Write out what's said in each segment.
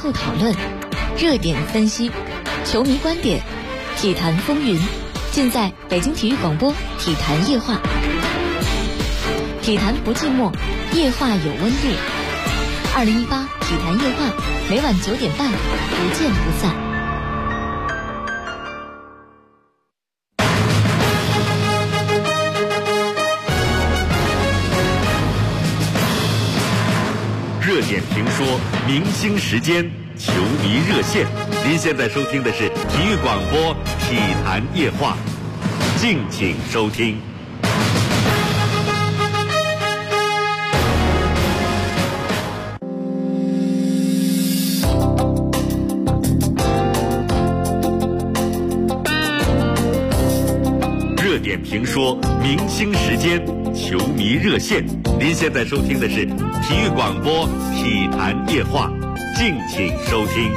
度讨论，热点分析，球迷观点，体坛风云，尽在北京体育广播体坛夜话。体坛不寂寞，夜话有温度。2018体坛夜话，每晚9点半，不见不散。 热点评说，明星时间，球迷热线。您现在收听的是体育广播体坛夜话，敬请收听。热点评说，明星时间，球迷热线。您现在收听的是体育广播体坛夜话，敬请收听。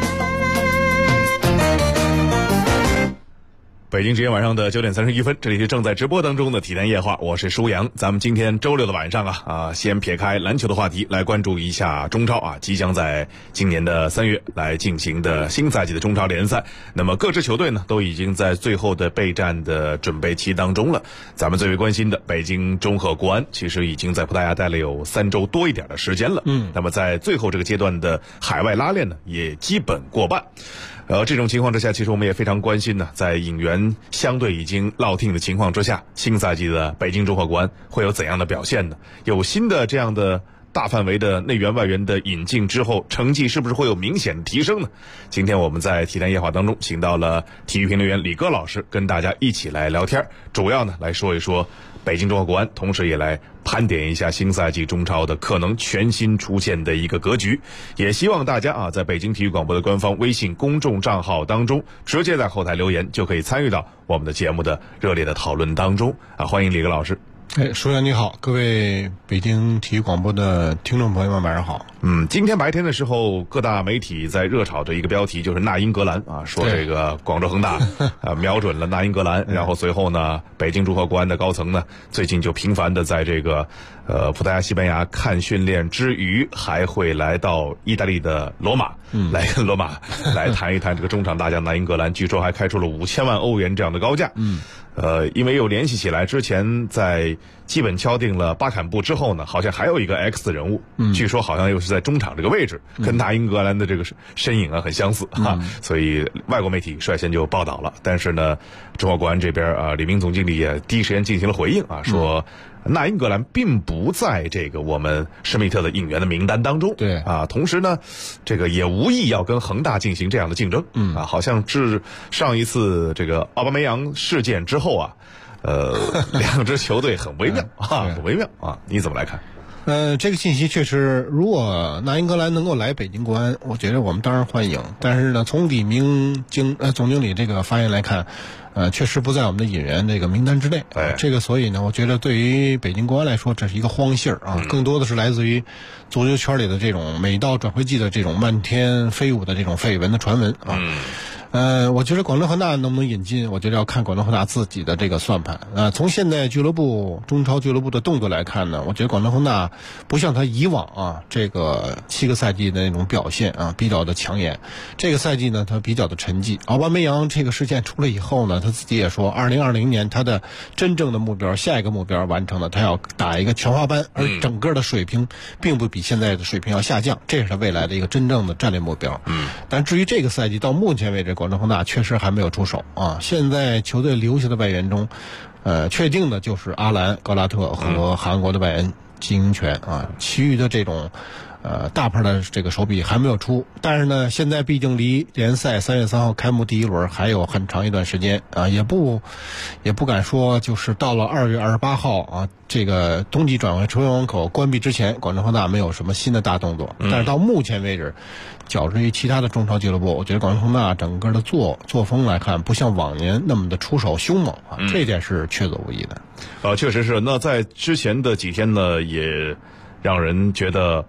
北京时间晚上的9点31分，这里是正在直播当中的体坛夜话，我是舒阳。咱们今天周六的晚上先撇开篮球的话题，来关注一下中超即将在今年的3月来进行的新赛季的中超联赛。那么各支球队呢，都已经在最后的备战的准备期当中了。咱们最为关心的北京中赫国安，其实已经在葡萄牙待了有3周多一点的时间了。那么在最后这个阶段的海外拉练呢，也基本过半。这种情况之下，其实我们也非常关心呢，在引援相对已经落定的情况之下，新赛季的北京中赫国安会有怎样的表现呢？有新的这样的大范围的内援外援的引进之后，成绩是不是会有明显的提升呢？今天我们在体坛夜话当中请到了体育评论员李戈老师，跟大家一起来聊天，主要呢来说一说北京中赫国安，同时也来盘点一下新赛季中超的可能全新出现的一个格局。也希望大家在北京体育广播的官方微信公众账号当中，直接在后台留言，就可以参与到我们的节目的热烈的讨论当中欢迎李戈老师。 舒阳你好，各位北京体育广播的听众朋友们晚上好。 今天白天的时候，各大媒体在热炒的一个标题就是纳英格兰说这个广州恒大瞄准了纳英格兰，然后随后呢，北京中赫国安的高层呢，最近就频繁的在这个葡萄牙、西班牙看训练之余，还会来到意大利的罗马，来跟罗马来谈一谈这个中场大将纳英格兰，据说还开出了5000万欧元这样的高价。因为又联系起来，之前在基本敲定了巴坎布之后呢，好像还有一个 X 人物，据说好像又是在中场这个位置，跟纳英格兰的这个身影很相似所以外国媒体率先就报道了。但是呢，中赫国安这边李明总经理也第一时间进行了回应说纳英格兰并不在这个我们施密特的引援的名单当中。 对同时呢，这个也无意要跟恒大进行这样的竞争。好像是上一次这个奥巴梅扬事件之后两支球队很微妙很微妙你怎么来看？ 这个信息确实，如果纳英格兰能够来北京国安，我觉得我们当然欢迎。但是呢，从李明总经理这个发言来看，确实不在我们的引援这个名单之内。这个所以呢，我觉得对于北京国安来说，这是一个荒信儿更多的是来自于足球圈里的这种每到转会季的这种漫天飞舞的这种绯闻的传闻我觉得广州恒大能不能引进，我觉得要看广州恒大自己的这个算盘。从现在中超俱乐部的动作来看呢，我觉得广州恒大不像他以往这个7个赛季的那种表现比较的抢眼。这个赛季呢，他比较的沉寂。奥巴梅扬这个事件出来以后呢，他自己也说，2020年他的真正的目标，下一个目标完成了，他要打一个全华班，而整个的水平并不比现在的水平要下降，这是他未来的一个真正的战略目标。但至于这个赛季到目前为止，广州恒大确实还没有出手现在球队留下的外援中确定的就是阿兰、高拉特和韩国的外援金英权其余的这种大牌的这个手笔还没有出。但是呢，现在毕竟离联赛3月3号开幕第一轮还有很长一段时间也不敢说就是到了2月28号这个冬季转会窗口关闭之前，广州恒大没有什么新的大动作。但是到目前为止，较之于其他的中超俱乐部，我觉得广州恒大整个的作风来看，不像往年那么的出手凶猛这一点是确凿无疑的。 确实是。那在之前的几天呢，也让人觉得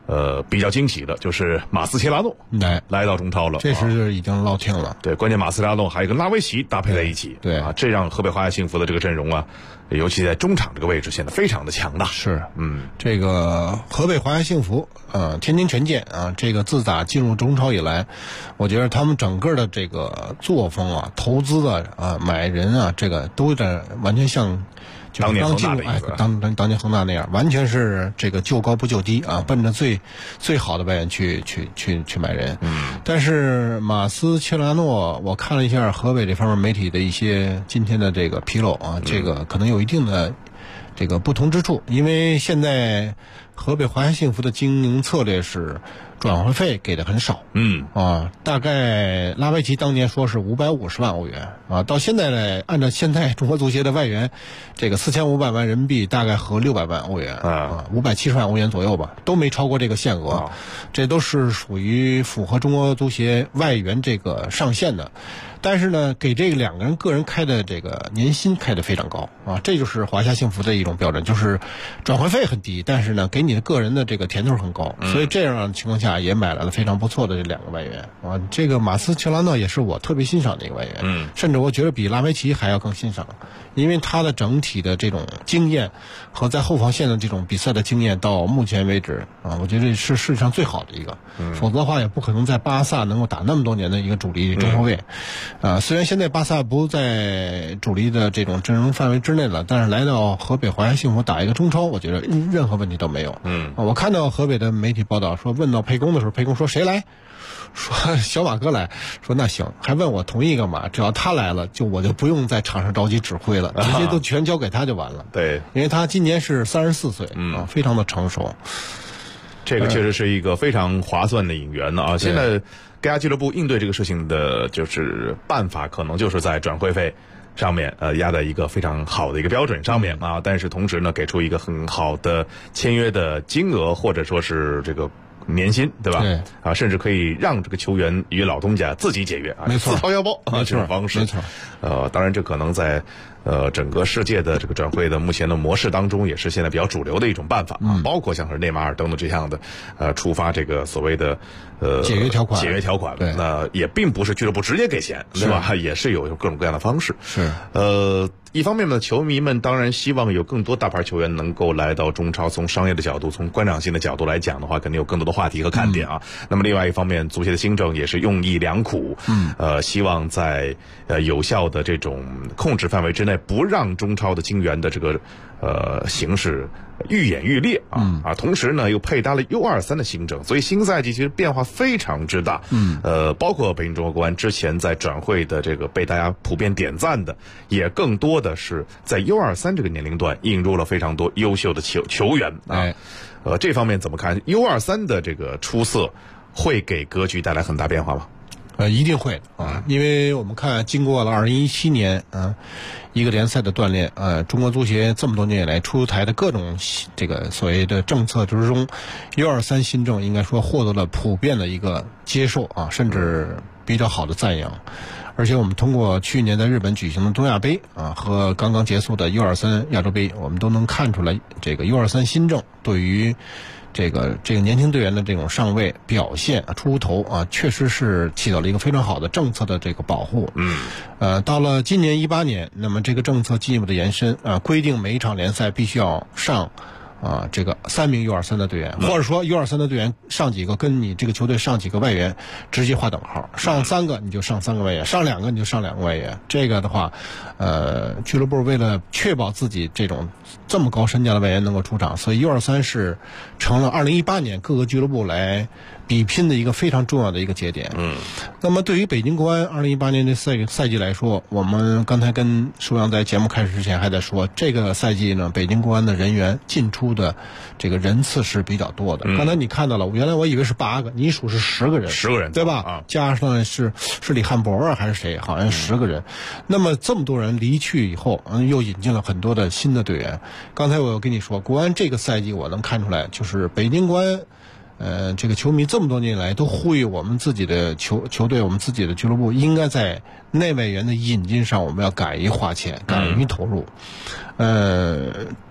比较惊喜的就是马斯切拉诺来到中超了， 这是已经落听了。 对，关键马斯切拉诺还有跟拉维奇搭配在一起， 对啊，这让河北华夏幸福的这个阵容啊，尤其在中场这个位置显得非常的强大。 是，这个河北华夏幸福，天津权健啊，这个自打进入中超以来，我觉得他们整个的这个作风啊、投资啊、买人啊，这个都在完全像。 当年恒大的意思， 当年恒大那样，完全是这个就高不就低啊，奔着最好的外援去买人。但是马斯切拉诺，我看了一下河北这方面媒体的一些今天的这个披露啊，这个可能有一定的这个不同之处，因为现在河北华夏幸福的经营策略是转会费给的很少，大概拉维奇当年说是550万欧元啊，到现在呢，按照现在中国足协的外援，这个4500万人民币大概合600万欧元啊，570万欧元左右吧，都没超过这个限额，这都是属于符合中国足协外援这个上限的。但是呢，给这个两个人个人开的这个年薪开得非常高啊，这就是华夏幸福的一种标准，就是转会费很低，但是呢，给你的个人的这个甜头很高，所以这样的情况下也买来了非常不错的这两个外援啊。这个马斯切拉诺也是我特别欣赏的一个外援，甚至我觉得比拉维奇还要更欣赏，因为他的整体的这种经验和在后防线的这种比赛的经验，到目前为止啊，我觉得是世界上最好的一个，否则的话也不可能在巴萨能够打那么多年的一个主力中后卫。虽然现在巴萨不在主力的这种阵容范围之内了，但是来到河北华夏幸福打一个中超，我觉得任何问题都没有。我看到河北的媒体报道说，问到沛公的时候，沛公说谁来？说小马哥来，说那行，还问我同意干嘛？只要他来了，我就不用在场上着急指挥了，直接都全交给他就完了。 对， 因为他今年是34岁，非常的成熟。 这个确实是一个非常划算的引援呢啊！现在各家俱乐部应对这个事情的就是办法，可能就是在转会费上面压在一个非常好的一个标准上面啊，但是同时呢，给出一个很好的签约的金额，或者说是这个年薪，对吧？ 对啊，甚至可以让这个球员与老东家自己解约啊， 没错， 自掏腰包啊，这种方式， 没错。 当然这可能在整个世界的这个转会的目前的模式当中，也是现在比较主流的一种办法啊，包括像是内马尔等等这样的触发这个所谓的解约条款， 那也并不是俱乐部直接给钱，对吧？也是有各种各样的方式。 是一方面呢，球迷们当然希望有更多大牌球员能够来到中超，从商业的角度，从观赏性的角度来讲的话，肯定有更多的话题和看点啊。那么另外一方面，足协的新政也是用意良苦，希望在有效的这种控制范围之内，不让中超的金元的这个形势愈演愈烈啊，同时呢又配搭了 U23 的新政，所以新赛季其实变化非常之大。包括北京中国国安之前在转会的这个被大家普遍点赞的，也更多的是在 U23 这个年龄段引入了非常多优秀的球员啊。这方面怎么看 U23 的这个出色会给格局带来很大变化吗？ 一定会啊，因为我们看经过了2017年一个联赛的锻炼，中国足协这么多年以来出台的各种这个所谓的政策之中 ，U23 新政应该说获得了普遍的一个接受啊，甚至比较好的赞扬。而且我们通过去年在日本举行的东亚杯和刚刚结束的 U23 亚洲杯，我们都能看出来这个 U23 新政对于这个年轻队员的这种上位表现出头确实是起到了一个非常好的政策的这个保护。到了今年18年，那么这个政策进一步的延伸规定每一场联赛必须要上这个3名 U23 的队员，或者说 U23 的队员上几个跟你这个球队上几个外援直接划等号，上3个你就上3个外援，上2个你就上2个外援。这个的话，俱乐部为了确保自己这么高身价的外援能够出场，所以 U23 是成了2018年各个俱乐部来比拼的一个非常重要的一个节点。那么对于北京国安2018年的赛季来说，我们刚才跟舒阳在节目开始之前还在说，这个赛季呢，北京国安的人员进出的这个人次是比较多的。刚才你看到了，原来我以为是8个，你数是10个人 ，10个人对吧？加上是李汉博还是谁，好像10个人。那么这么多人离去以后，又引进了很多的新的队员。刚才我跟你说，国安这个赛季我能看出来，就是北京国安。这个球迷这么多年以来都呼吁我们自己的球队，我们自己的俱乐部应该在内外援的引进上，我们要敢于花钱，敢于投入。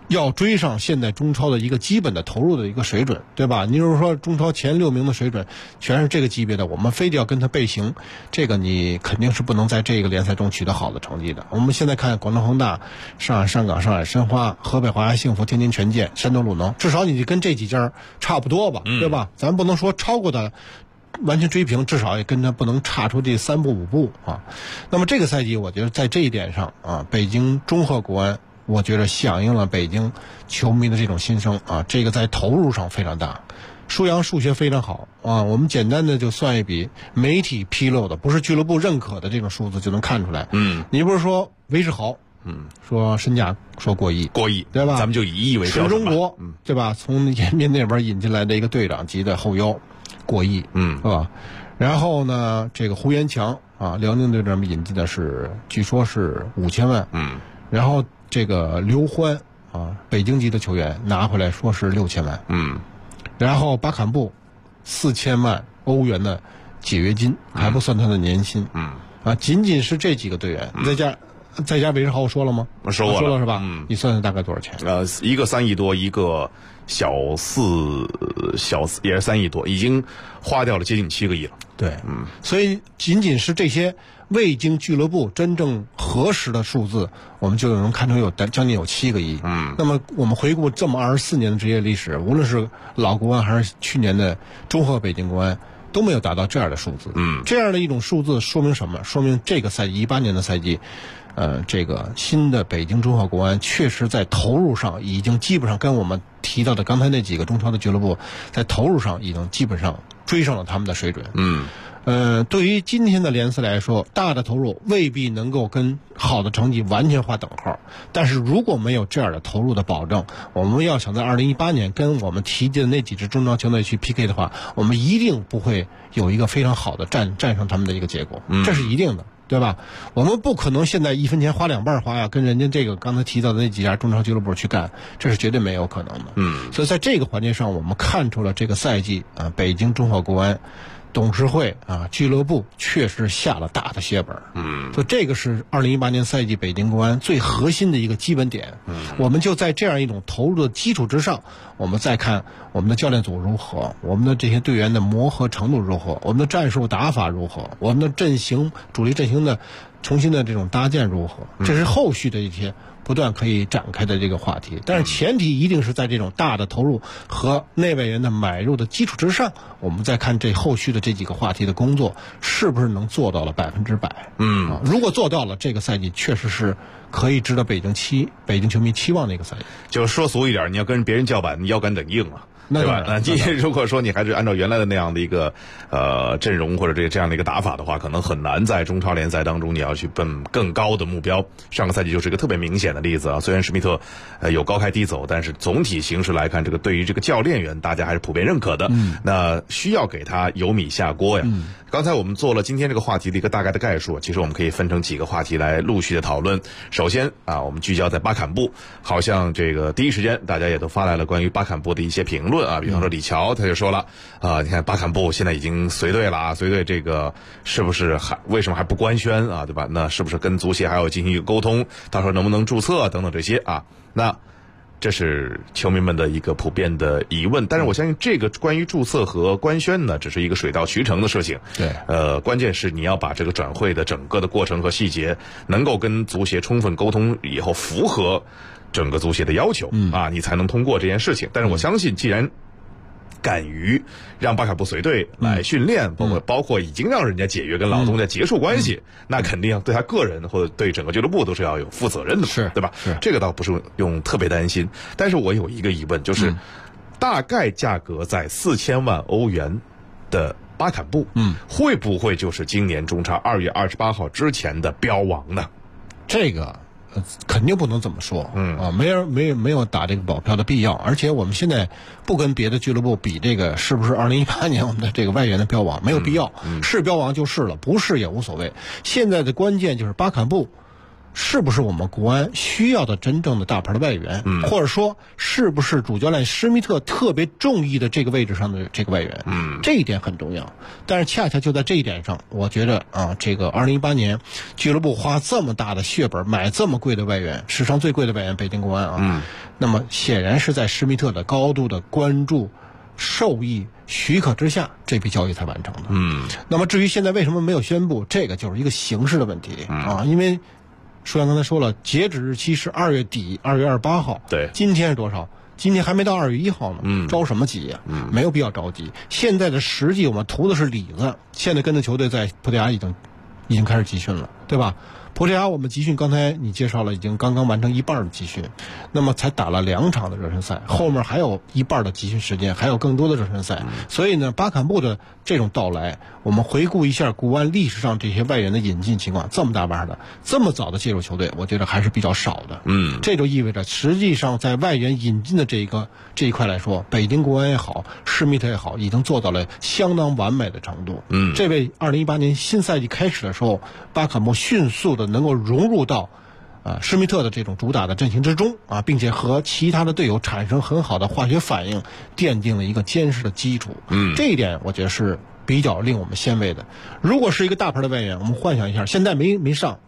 要追上现在中超的一个基本的投入的一个水准，对吧？你就是说中超前6名的水准全是这个级别的，我们非得要跟他背行，这个你肯定是不能在这个联赛中取得好的成绩的。我们现在看广州恒大、上海上港、上海申花、河北华夏幸福、天津权健、山东鲁能，至少你跟这几家差不多吧，对吧？咱不能说超过他完全追平，至少也跟他不能差出这3步5步啊。那么这个赛季我觉得在这一点上啊，北京中赫国安我觉得响应了北京球迷的这种心声啊，这个在投入上非常大。舒阳数学非常好啊，我们简单的就算一笔媒体披露的，不是俱乐部认可的这种数字就能看出来。你不是说韦世豪，说身价说过亿，对吧？ 咱们就以亿为标准吧。 是中国，对吧？从延边那边引进来的一个队长级的后腰，过亿，是吧？然后呢，这个胡元强啊，辽宁队这边引进的是，据说是5000万，然后这个刘欢啊，北京籍的球员拿回来说是6000万，然后巴坎布4000万欧元的解约金，还不算他的年薪，仅仅是这几个队员，再加韦世豪我说了吗？ 说了是吧？你算算大概多少钱？ 一个3亿多，一个小4也是3亿多，已经花掉了接近7个亿了。 对，所以仅仅是这些未经俱乐部真正核实的数字，我们就能看出将近有7个亿。那么我们回顾这么24年的职业历史，无论是老国安还是去年的中赫北京国安，都没有达到这样的数字。这样的一种数字说明什么？说明这个赛季18年的赛季，这个新的北京中赫国安确实在投入上已经基本上跟我们提到的刚才那几个中超的俱乐部在投入上已经基本上追上了他们的水准。对于今天的联赛来说，大的投入未必能够跟好的成绩完全划等号，但是如果没有这样的投入的保证，我们要想在2018年跟我们提及的那几支中超球队去 PK 的话，我们一定不会有一个非常好的战胜他们的一个结果，这是一定的，对吧？我们不可能现在1分钱花2瓣花呀，跟人家这个刚才提到的那几家中超俱乐部去干，这是绝对没有可能的。所以在这个环节上，我们看出了这个赛季啊，北京中赫国安董事会啊，俱乐部确实下了大的血本。所以这个是2018年赛季北京国安最核心的一个基本点。我们就在这样一种投入的基础之上，我们再看我们的教练组如何，我们的这些队员的磨合程度如何，我们的战术打法如何，我们的主力阵型的重新的这种搭建如何，这是后续的一些不断可以展开的这个话题。但是前提一定是在这种大的投入和内外援的买入的基础之上，我们再看这后续的这几个话题的工作是不是能做到了100%。如果做到了，这个赛季确实是可以值得北京球迷期望的一个赛季。 就是说俗一点，你要跟别人叫板，你腰杆等硬了。对吧？如果说你还是按照原来的那样的一个阵容或者这样的一个打法的话，可能很难在中超联赛当中你要去奔更高的目标。上个赛季就是一个特别明显的例子啊。虽然施密特有高开低走，但是总体形势来看，这个对于这个教练员大家还是普遍认可的。那需要给他油米下锅呀。刚才我们做了今天这个话题的一个大概的概述，其实我们可以分成几个话题来陆续的讨论。首先啊，我们聚焦在巴坎布，好像这个第一时间大家也都发来了关于巴坎布的一些评论啊，比方说李乔他就说了啊，你看巴坎布现在已经随队了啊，随队这个是不是为什么还不官宣啊，对吧？那是不是跟足协还要进行一个沟通？他说能不能注册等等这些啊？那这是球迷们的一个普遍的疑问，但是我相信这个关于注册和官宣呢，只是一个水到渠成的事情。 对， 关键是你要把这个转会的整个的过程和细节能够跟足协充分沟通以后，符合整个足协的要求啊，你才能通过这件事情。但是我相信，既然敢于让巴卡布随队来训练，包括已经让人家解约跟老东家结束关系，那肯定对他个人或者对整个俱乐部都是要有负责任的，对吧？这个倒不是用特别担心。但是我有一个疑问，就是大概价格在4000万欧元的巴坎布，会不会就是今年中超2月28号之前的标王呢？ 这个肯定不能这么说，没有打这个保票的必要。而且我们现在不跟别的俱乐部比这个是不是2018年我们的这个外援的标王，没有必要，是标王就是了，不是也无所谓。现在的关键就是巴坎布是不是我们国安需要的真正的大牌的外援，或者说是不是主教练施密特特别中意的这个位置上的这个外援，这一点很重要。但是恰恰就在这一点上，我觉得啊，这个2018年俱乐部花这么大的血本买这么贵的外援，史上最贵的外援北京国安啊， 那么显然是在施密特的高度的关注、授意、许可之下，这笔交易才完成的。那么至于现在为什么没有宣布，这个就是一个形式的问题啊，因为舒阳刚才说了，截止日期是2月底，2月28号。 对， 今天是多少？今天还没到2月1号呢，着什么急呀？没有必要着急。现在的实际我们图的是里子，现在跟着球队在葡萄牙已经开始集训了，对吧？葡萄牙我们集训刚才你介绍了，已经刚刚完成一半的集训，那么才打了2场的热身赛，后面还有一半的集训时间，还有更多的热身赛。所以呢，巴坎布的这种到来，我们回顾一下国安历史上这些外援的引进情况，这么大腕的，这么早的介入球队，我觉得还是比较少的。这就意味着实际上在外援引进的这一块来说，北京国安也好，施密特也好，已经做到了相当完美的程度。这为2018年新赛季开始的时候，巴坎布迅速的能够融入到施密特的这种主打的阵型之中啊，并且和其他的队友产生很好的化学反应，奠定了一个坚实的基础。这一点我觉得是比较令我们欣慰的。如果是一个大牌的外援，我们幻想一下，现在没上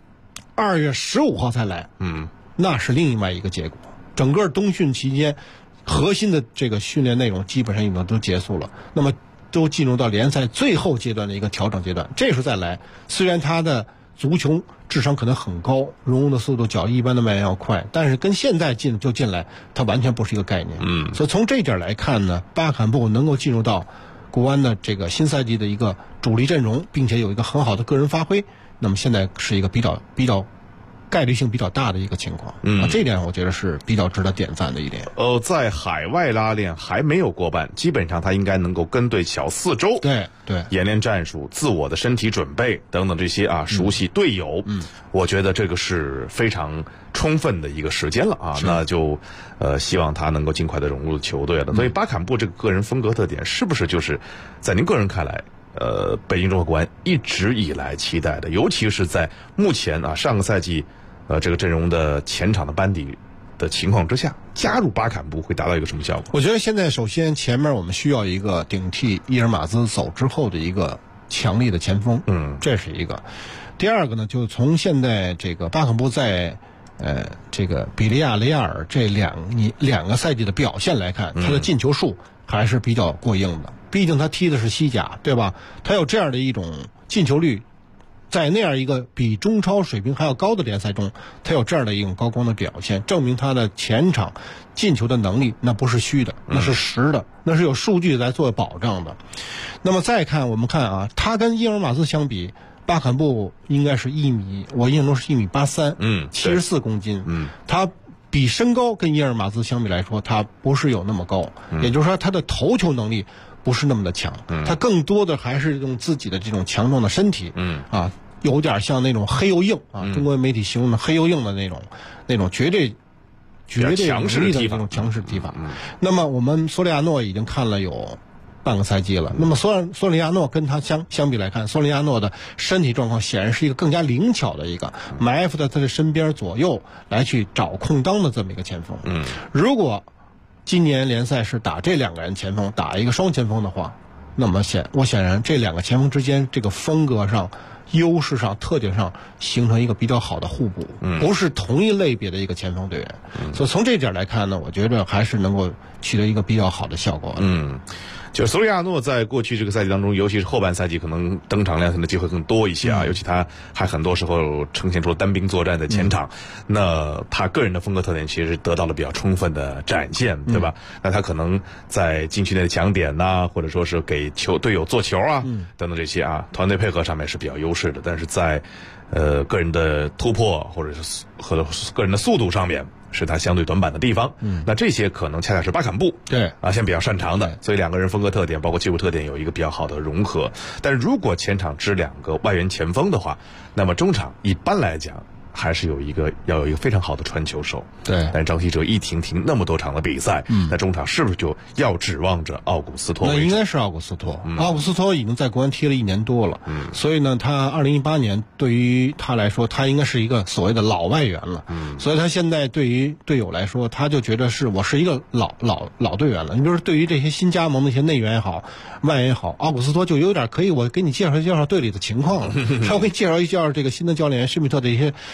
，2月15号才来，那是另外一个结果。整个冬训期间，核心的这个训练内容基本上已经都结束了，那么都进入到联赛最后阶段的一个调整阶段。这时候再来，虽然他的足球智商可能很高，融入的速度较一般的外援要快，但是跟现在进来，它完全不是一个概念。所以从这点来看呢，巴坎布能够进入到国安的这个新赛季的一个主力阵容，并且有一个很好的个人发挥，那么现在是一个比较概率性比较大的一个情况。这一点我觉得是比较值得点赞的一点。 在海外拉练还没有过半，基本上他应该能够跟队小4周， 对， 演练战术、自我的身体准备等等这些啊，熟悉队友。我觉得这个是非常充分的一个时间了啊。那就希望他能够尽快的融入球队了。所以巴坎布这个个人风格特点，是不是就是在您个人看来？北京中赫国安一直以来期待的，尤其是在目前啊上个赛季这个阵容的前场的班底的情况之下，加入巴坎布会达到一个什么效果？ 我觉得现在首先前面我们需要一个顶替伊尔马兹走之后的一个强力的前锋，这是一个。第二个呢，就从现在这个巴坎布在这个比利亚雷亚尔这两个赛季的表现来看，他的进球数还是比较过硬的。毕竟他踢的是西甲，对吧？他有这样的一种进球率，在那样一个比中超水平还要高的联赛中，他有这样的一种高光的表现，证明他的前场进球的能力那不是虚的，那是实的，那是有数据来做保障的。那么再看我们看啊，他跟伊尔马兹相比，巴坎布应该是我印象中是1.83米，74公斤，他比身高跟伊尔马兹相比来说，他不是有那么高，也就是说他的头球能力不是那么的强，他更多的还是用自己的这种强壮的身体，有点像那种黑又硬啊，中国媒体形容的黑又硬的那种绝对强势的这种强势踢法。那么我们索里亚诺已经看了有半个赛季了，那么索里亚诺跟他相比来看，索里亚诺的身体状况显然是一个更加灵巧的一个埋伏在他的身边左右来去找空当的这么一个前锋。如果今年联赛是打这两个人前锋，打一个双前锋的话，那么显然这两个前锋之间这个风格上、优势上、特点上形成一个比较好的互补，不是同一类别的一个前锋队员。所以从这点来看呢，我觉得还是能够取得一个比较好的效果。 就是索里亚诺在过去这个赛季当中，尤其是后半赛季，可能登场亮相的机会更多一些啊。尤其他还很多时候呈现出了单兵作战在前场，那他个人的风格特点其实得到了比较充分的展现，对吧？那他可能在禁区内的抢点呐，或者说是给队友做球啊，等等这些啊，团队配合上面是比较优势的。但是在个人的突破或者是和个人的速度上面，是他相对短板的地方。那这些可能恰恰是巴坎布现在比较擅长的，所以两个人风格特点包括技术特点有一个比较好的融合。但如果前场支两个外援前锋的话，那么中场一般来讲还是要有一个非常好的传球手。但张稀哲一停那么多场的比赛，那中场是不是就要指望着奥古斯托？ 那应该是奥古斯托。奥古斯托已经在国安踢了1年多了，所以呢，他2018年对于他来说，他应该是一个所谓的老外援了。所以他现在对于队友来说，他就觉得我是一个老队员了。你比如说，对于这些新加盟的一些内援也好，外援也好，奥古斯托就有点可以我给你介绍队里的情况了。我给你介绍这个新的教练施密特的一些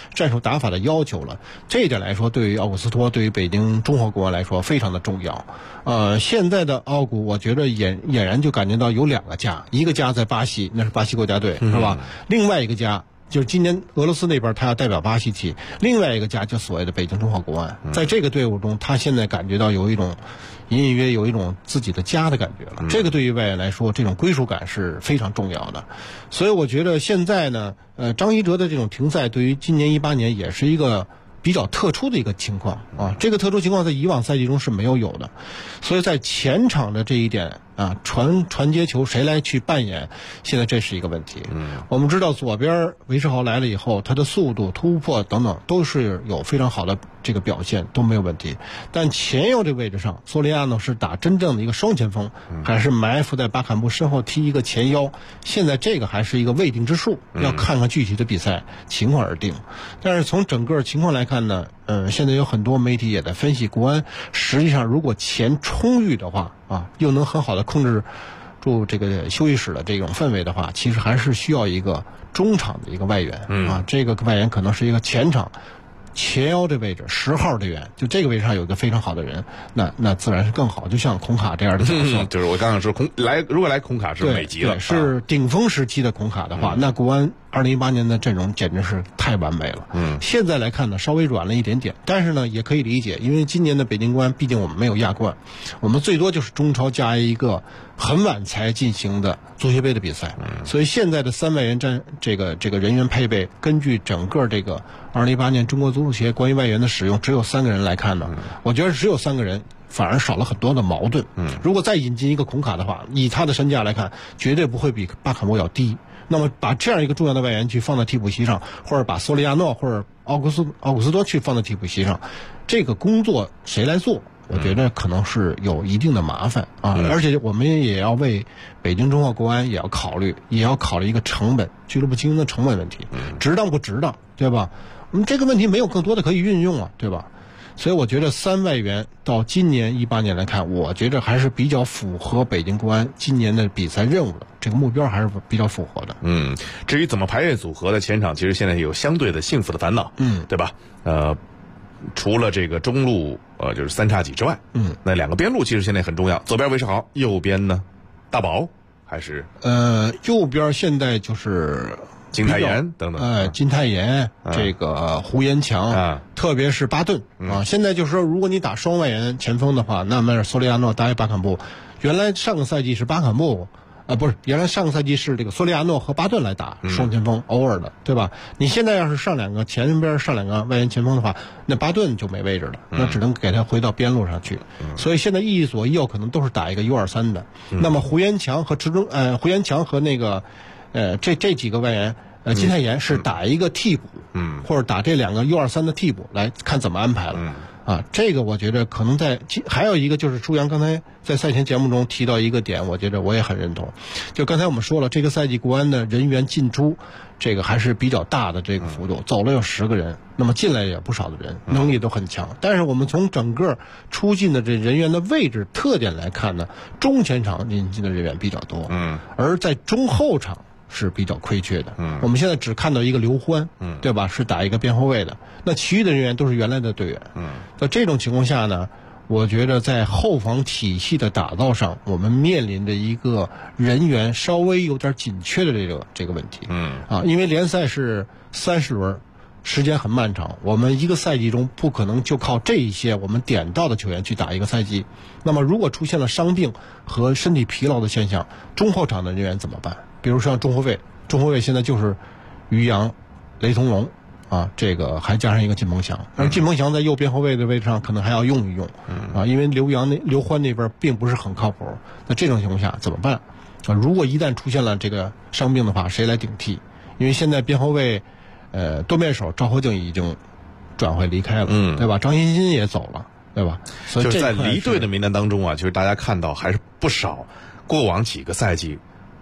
战术打法的要求了。这一点来说，对于奥古斯托，对于北京中华国安来说非常的重要。现在的奥古，我觉得俨然就感觉到有两个家，一个家在巴西，那是巴西国家队，是吧？另外一个家就是今年俄罗斯那边他要代表巴西踢，另外一个家就所谓的北京中华国安，在这个队伍中，他现在感觉到有一种隐隐约有一种自己的家的感觉了。这个对于外援来说，这种归属感是非常重要的。所以我觉得现在呢，张一哲的这种停赛，对于今年18年也是一个比较特殊的一个情况啊。这个特殊情况在以往赛季中是没有的，所以在前场的这一点啊，传接球谁来去扮演，现在这是一个问题。我们知道左边韦世豪来了以后，他的速度、突破等等都是有非常好的这个表现，都没有问题。但前腰这位置上，索里亚诺是打真正的一个双前锋，还是埋伏在巴坎布身后踢一个前腰？现在这个还是一个未定之数，要看看具体的比赛情况而定。但是从整个情况来看呢，现在有很多媒体也在分析，国安实际上如果钱充裕的话啊，又能很好的控制住这个休息室的这种氛围的话，其实还是需要一个中场的一个外援啊，这个外援可能是一个前场前腰这位置10号队员，就这个位置上有一个非常好的人，那自然是更好。就像孔卡这样的角色， 就是我刚刚说如果来孔卡是美极了， 对，是顶峰时期的孔卡的话，那国安2018年的阵容简直是太完美了。现在来看呢，稍微软了一点点，但是呢也可以理解，因为今年的北京国安毕竟我们没有亚冠，我们最多就是中超加一个很晚才进行的足协杯的比赛，所以现在的3外援这个人员配备，根据整个这个2018年中国足协关于外援的使用，只有3个人来看呢，我觉得只有3个人反而少了很多的矛盾。如果再引进一个孔卡的话，以他的身价来看，绝对不会比巴坎布要低。那么把这样一个重要的外援去放在替补席上，或者把索里亚诺或者奥古斯托去放在替补席上，这个工作谁来做？我觉得可能是有一定的麻烦啊，而且我们也要为北京中华国安也要考虑一个成本，俱乐部经营的成本问题，值当不值当，对吧？我们这个问题没有更多的可以运用啊，对吧？所以我觉得3外援到今年18年来看，我觉得还是比较符合北京国安今年的比赛任务的，这个目标还是比较符合的。 至于怎么排列组合的前场，其实现在有相对的幸福的烦恼，对吧？除了这个中路就是3叉戟之外，那2个边路其实现在很重要，左边韦世豪，右边呢大宝还是右边现在就是金泰妍等等， 金泰妍，这个胡延强，特别是巴顿啊。现在就是说，如果你打双外援前锋的话，那么索里亚诺搭巴坎布，原来上个赛季是巴坎布。不是，原来上个赛季是这个索里亚诺和巴顿来打双前锋，偶尔的，对吧？你现在要是上2个前边上2个外援前锋的话，那巴顿就没位置了，那只能给他回到边路上去。所以现在一左一右可能都是打一个1-2-3的。那么胡延强和那个这几个外援，金泰妍是打一个替补，或者打这2个1-2-3的替补，来看怎么安排了。这个我觉得可能还有一个就是舒阳刚才在赛前节目中提到一个点，我觉得我也很认同。就刚才我们说了，这个赛季国安的人员进出，这个还是比较大的这个幅度，走了有10个人，那么进来也不少的人，能力都很强。但是我们从整个出进的这人员的位置特点来看呢，中前场引进的人员比较多，而在中后场是比较亏缺的。我们现在只看到一个刘欢，对吧？是打一个边后卫的，那其余的人员都是原来的队员。在这种情况下呢，我觉得在后防体系的打造上，我们面临着一个人员稍微有点紧缺的这个问题。因为联赛是30轮，时间很漫长，我们一个赛季中不可能就靠这一些我们点到的球员去打一个赛季。那么如果出现了伤病和身体疲劳的现象，中后场的人员怎么办？比如像中后卫现在就是于洋、雷同龙啊，这个还加上一个靳鹏翔，而靳鹏翔在右边后卫的位置上可能还要用一用因为刘欢那边并不是很靠谱。那这种情况下怎么办如果一旦出现了这个伤病的话，谁来顶替？因为现在边后卫多面手赵和敬已经转会离开了，对吧？张欣欣也走了，对吧？所以就是在离队的名单当中啊，其实大家看到还是不少过往几个赛季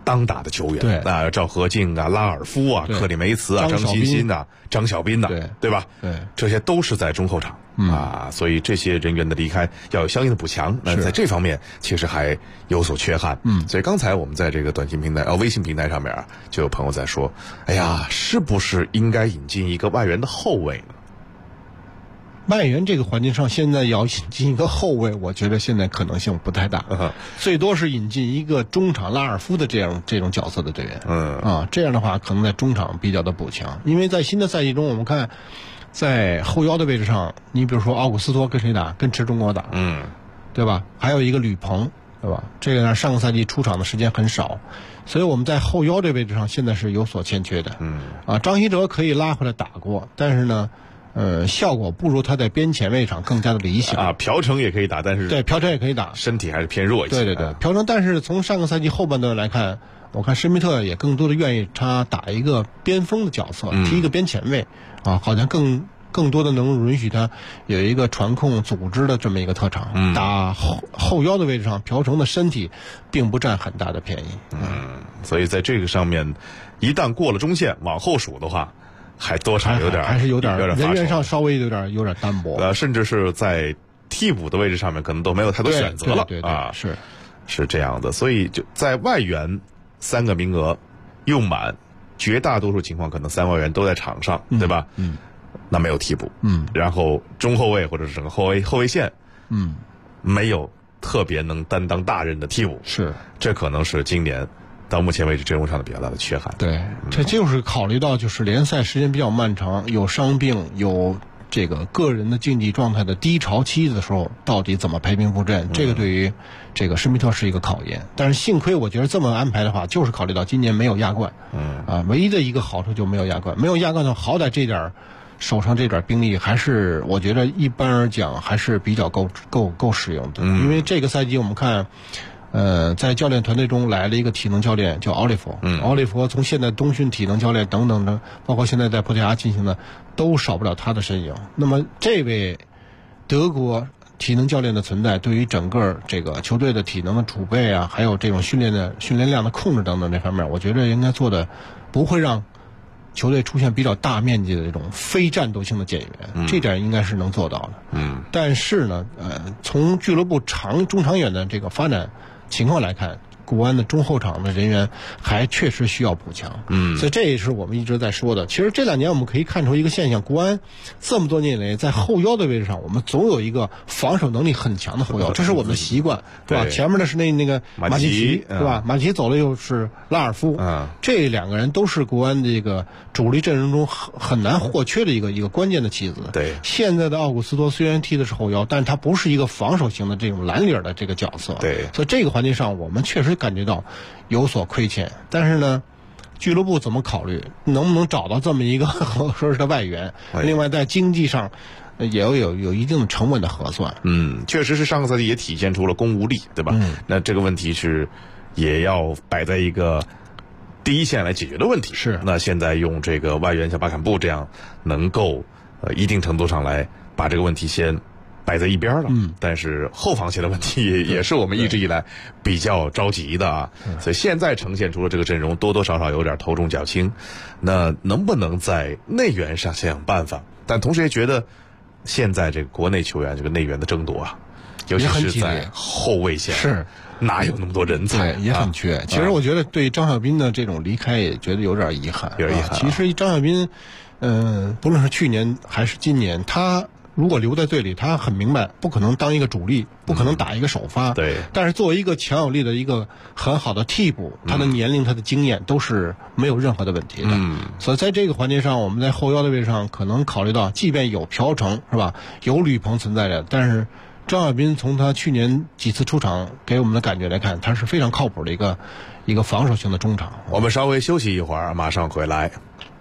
当打的球员， 对赵和敬啊、拉尔夫啊、克里梅茨啊、张欣欣呐、张小斌呐，对吧？ 对， 这些都是在中后场所以这些人员的离开要有相应的补强。那在这方面其实还有所缺憾。所以刚才我们在这个短信平台、微信平台上面啊，就有朋友在说：“哎呀，是不是应该引进一个外援的后卫呢？” 外援这个环境上，现在要引进一个后卫，我觉得现在可能性不太大，最多是引进一个中场拉尔夫的这种角色的队员，这样的话可能在中场比较的补强。因为在新的赛季中，我们看在后腰的位置上，你比如说奥古斯托跟谁打？跟持中国打，对吧？还有一个吕鹏，对吧？这个呢，上个赛季出场的时间很少，所以我们在后腰这位置上现在是有所欠缺的。张稀哲可以拉回来打过，但是呢。效果不如他在边前位上更加的理想啊。朴成也可以打，但是对朴成也可以打， 身体还是偏弱一些。 对，朴成。但是从上个赛季后半段来看，我看施密特也更多的愿意他打一个边锋的角色，踢一个边前卫好像更多的能允许他有一个传控组织的这么一个特长。打后腰的位置上，朴成的身体并不占很大的便宜。 所以在这个上面，一旦过了中线往后数的话。还多少有点， 还是有点人员上稍微有点单薄， 甚至是在替补的位置上面可能都没有太多选择了。 对， 是这样的。所以就在外援3个名额用满，绝大多数情况可能3外援都在场上，对吧？那没有替补，然后中后卫或者是整个后卫线，没有特别能担当大任的替补，这可能是今年。到目前为止阵容上的比较大的缺憾。 对，这就是考虑到就是联赛时间比较漫长，有伤病，有这个个人的竞技状态的低潮期的时候，到底怎么排兵布阵，这个对于这个施密特是一个考验。但是幸亏我觉得这么安排的话，就是考虑到今年没有亚冠，唯一的一个好处就没有亚冠，没有亚冠的好歹这点手上这点兵力还是我觉得一般而讲还是比较够使用的。因为这个赛季我们看。在教练团队中来了一个体能教练叫奥利弗，奥利弗从现在冬训体能教练等等的，包括现在在葡萄牙进行的，都少不了他的身影。那么这位德国体能教练的存在，对于整个这个球队的体能的储备啊，还有这种训练量的控制等等这方面，我觉得应该做的不会让球队出现比较大面积的这种非战斗性的减员，这点应该是能做到的。但是呢，从俱乐部中长远的这个发展情况来看，国安的中后场的人员还确实需要补强。所以这也是我们一直在说的。其实这2年我们可以看出一个现象，国安这么多年来在后腰的位置上，我们总有一个防守能力很强的后腰，这是我们的习惯，对吧？前面的是那个马基奇，对吧？马基奇走了又是拉尔夫，这2个人都是国安这个主力阵容中很难或缺的一个关键的棋子。 对， 现在的奥古斯托虽然踢的是后腰，但是他不是一个防守型的这种蓝领的这个角色。 对， 所以这个环节上我们确实感觉到有所亏欠。但是呢，俱乐部怎么考虑，能不能找到这么一个说是的外援？另外在经济上也有一定的成本的核算。 确实是上个赛季也体现出了攻无力，对吧？那这个问题是也要摆在一个第一线来解决的问题。 是。那现在用这个外援像巴坎布这样，能够一定程度上来把这个问题先摆在一边了。但是后防线的问题也是我们一直以来比较着急的啊。所以现在呈现出了这个阵容多多少少有点头重脚轻。那能不能在内援上想想办法？但同时也觉得现在这个国内球员这个内援的争夺啊，尤其是在后卫线是哪有那么多人才？ 也很缺。其实我觉得对张小斌的这种离开也觉得有点遗憾。其实张小斌，不论是去年还是今年，他如果留在队里，他很明白不可能当一个主力，不可能打一个首发。 对。 但是作为一个强有力的一个很好的替补，他的年龄、他的经验都是没有任何的问题的。所以在这个环节上，我们在后腰的位置上可能考虑到，即便有朴成是吧，有吕鹏存在着，但是张小斌从他去年几次出场给我们的感觉来看，他是非常靠谱的一个防守型的中场。 我们稍微休息一会儿，马上回来。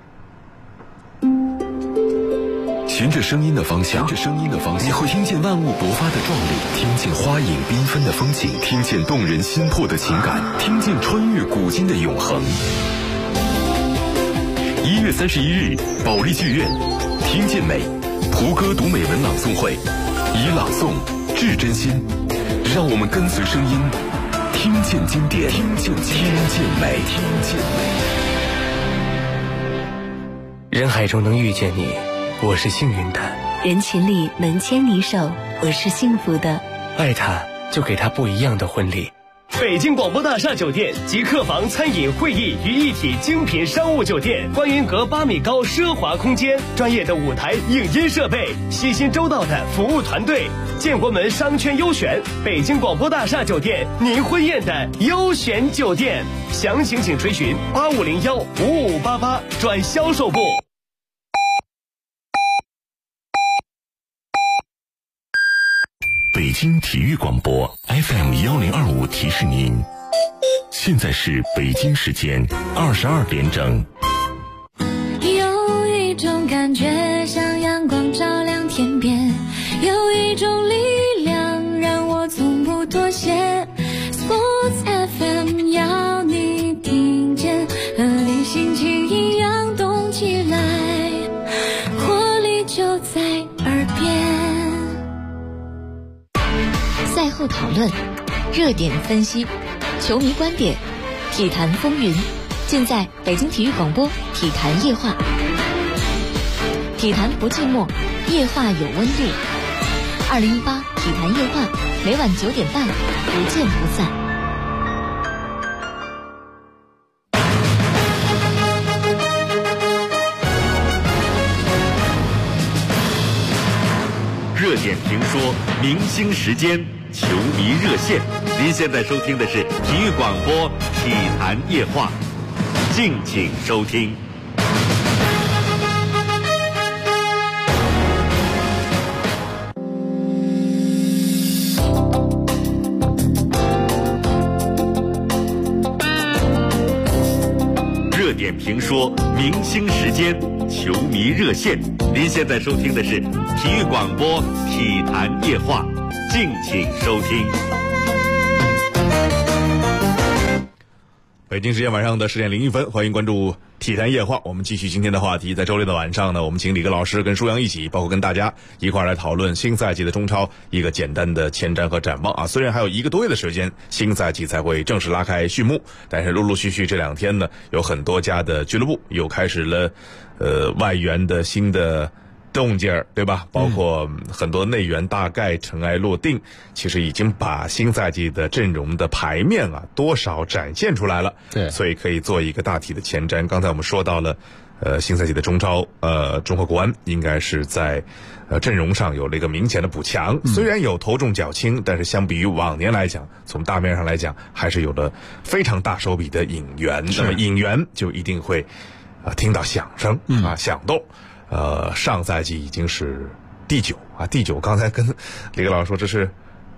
循着声音的方向，你会听见万物勃发的壮丽，听见花影缤纷的风景，听见动人心魄的情感，听见穿越古今的永恒。1月31日，保利剧院，听见美，胡歌读美文朗诵会，以朗诵致真心，让我们跟随声音， 听见经典，听见美，听见美。 人海中能遇见你，我是幸运的； 人群里能牵你手，我是幸福的。 爱他，就给他不一样的婚礼。 北京广播大厦酒店集客房、餐饮、会议于一体精品商务酒店，观云阁8米高奢华空间，专业的舞台影音设备，细心周到的服务团队，建国门商圈优选，北京广播大厦酒店，您婚宴的优选酒店。详情请垂询85015588转销售部。 北京体育广播 FM1025提示您，现在是北京时间22点整。 有一种感觉像阳光照亮天边，有一种力量让我从不妥协。Sports FM 要你听见，和你心情一样动起来，活力就在耳边。 赛后讨论，热点分析，球迷观点，体坛风云，尽在北京体育广播体坛夜话。体坛不寂寞，夜话有温度。2018体坛夜话，每晚9点半，不见不散。 热点评说，明星时间，球迷热线。您现在收听的是体育广播体坛夜话，敬请收听。热点评说，明星时间，球迷热线。您现在收听的是体育广播体坛夜话，敬请收听。 北京时间晚上的10点01分，欢迎关注体坛夜话。我们继续今天的话题，在周六的晚上呢，我们请李格老师跟舒阳一起，包括跟大家一块来讨论新赛季的中超一个简单的前瞻和展望啊。虽然还有1个多月的时间，新赛季才会正式拉开序幕，但是陆陆续续这2天呢，有很多家的俱乐部又开始了外援的新的动静儿，对吧？包括很多内援大概尘埃落定，其实已经把新赛季的阵容的牌面啊多少展现出来了。 对， 所以可以做一个大体的前瞻。刚才我们说到了新赛季的中超，中赫国安应该是在阵容上有了一个明显的补强，虽然有头重脚轻，但是相比于往年来讲，从大面上来讲，还是有了非常大手笔的引援。那么引援就一定会听到响声响动。上赛季已经是第9。刚才跟李格老师说，这是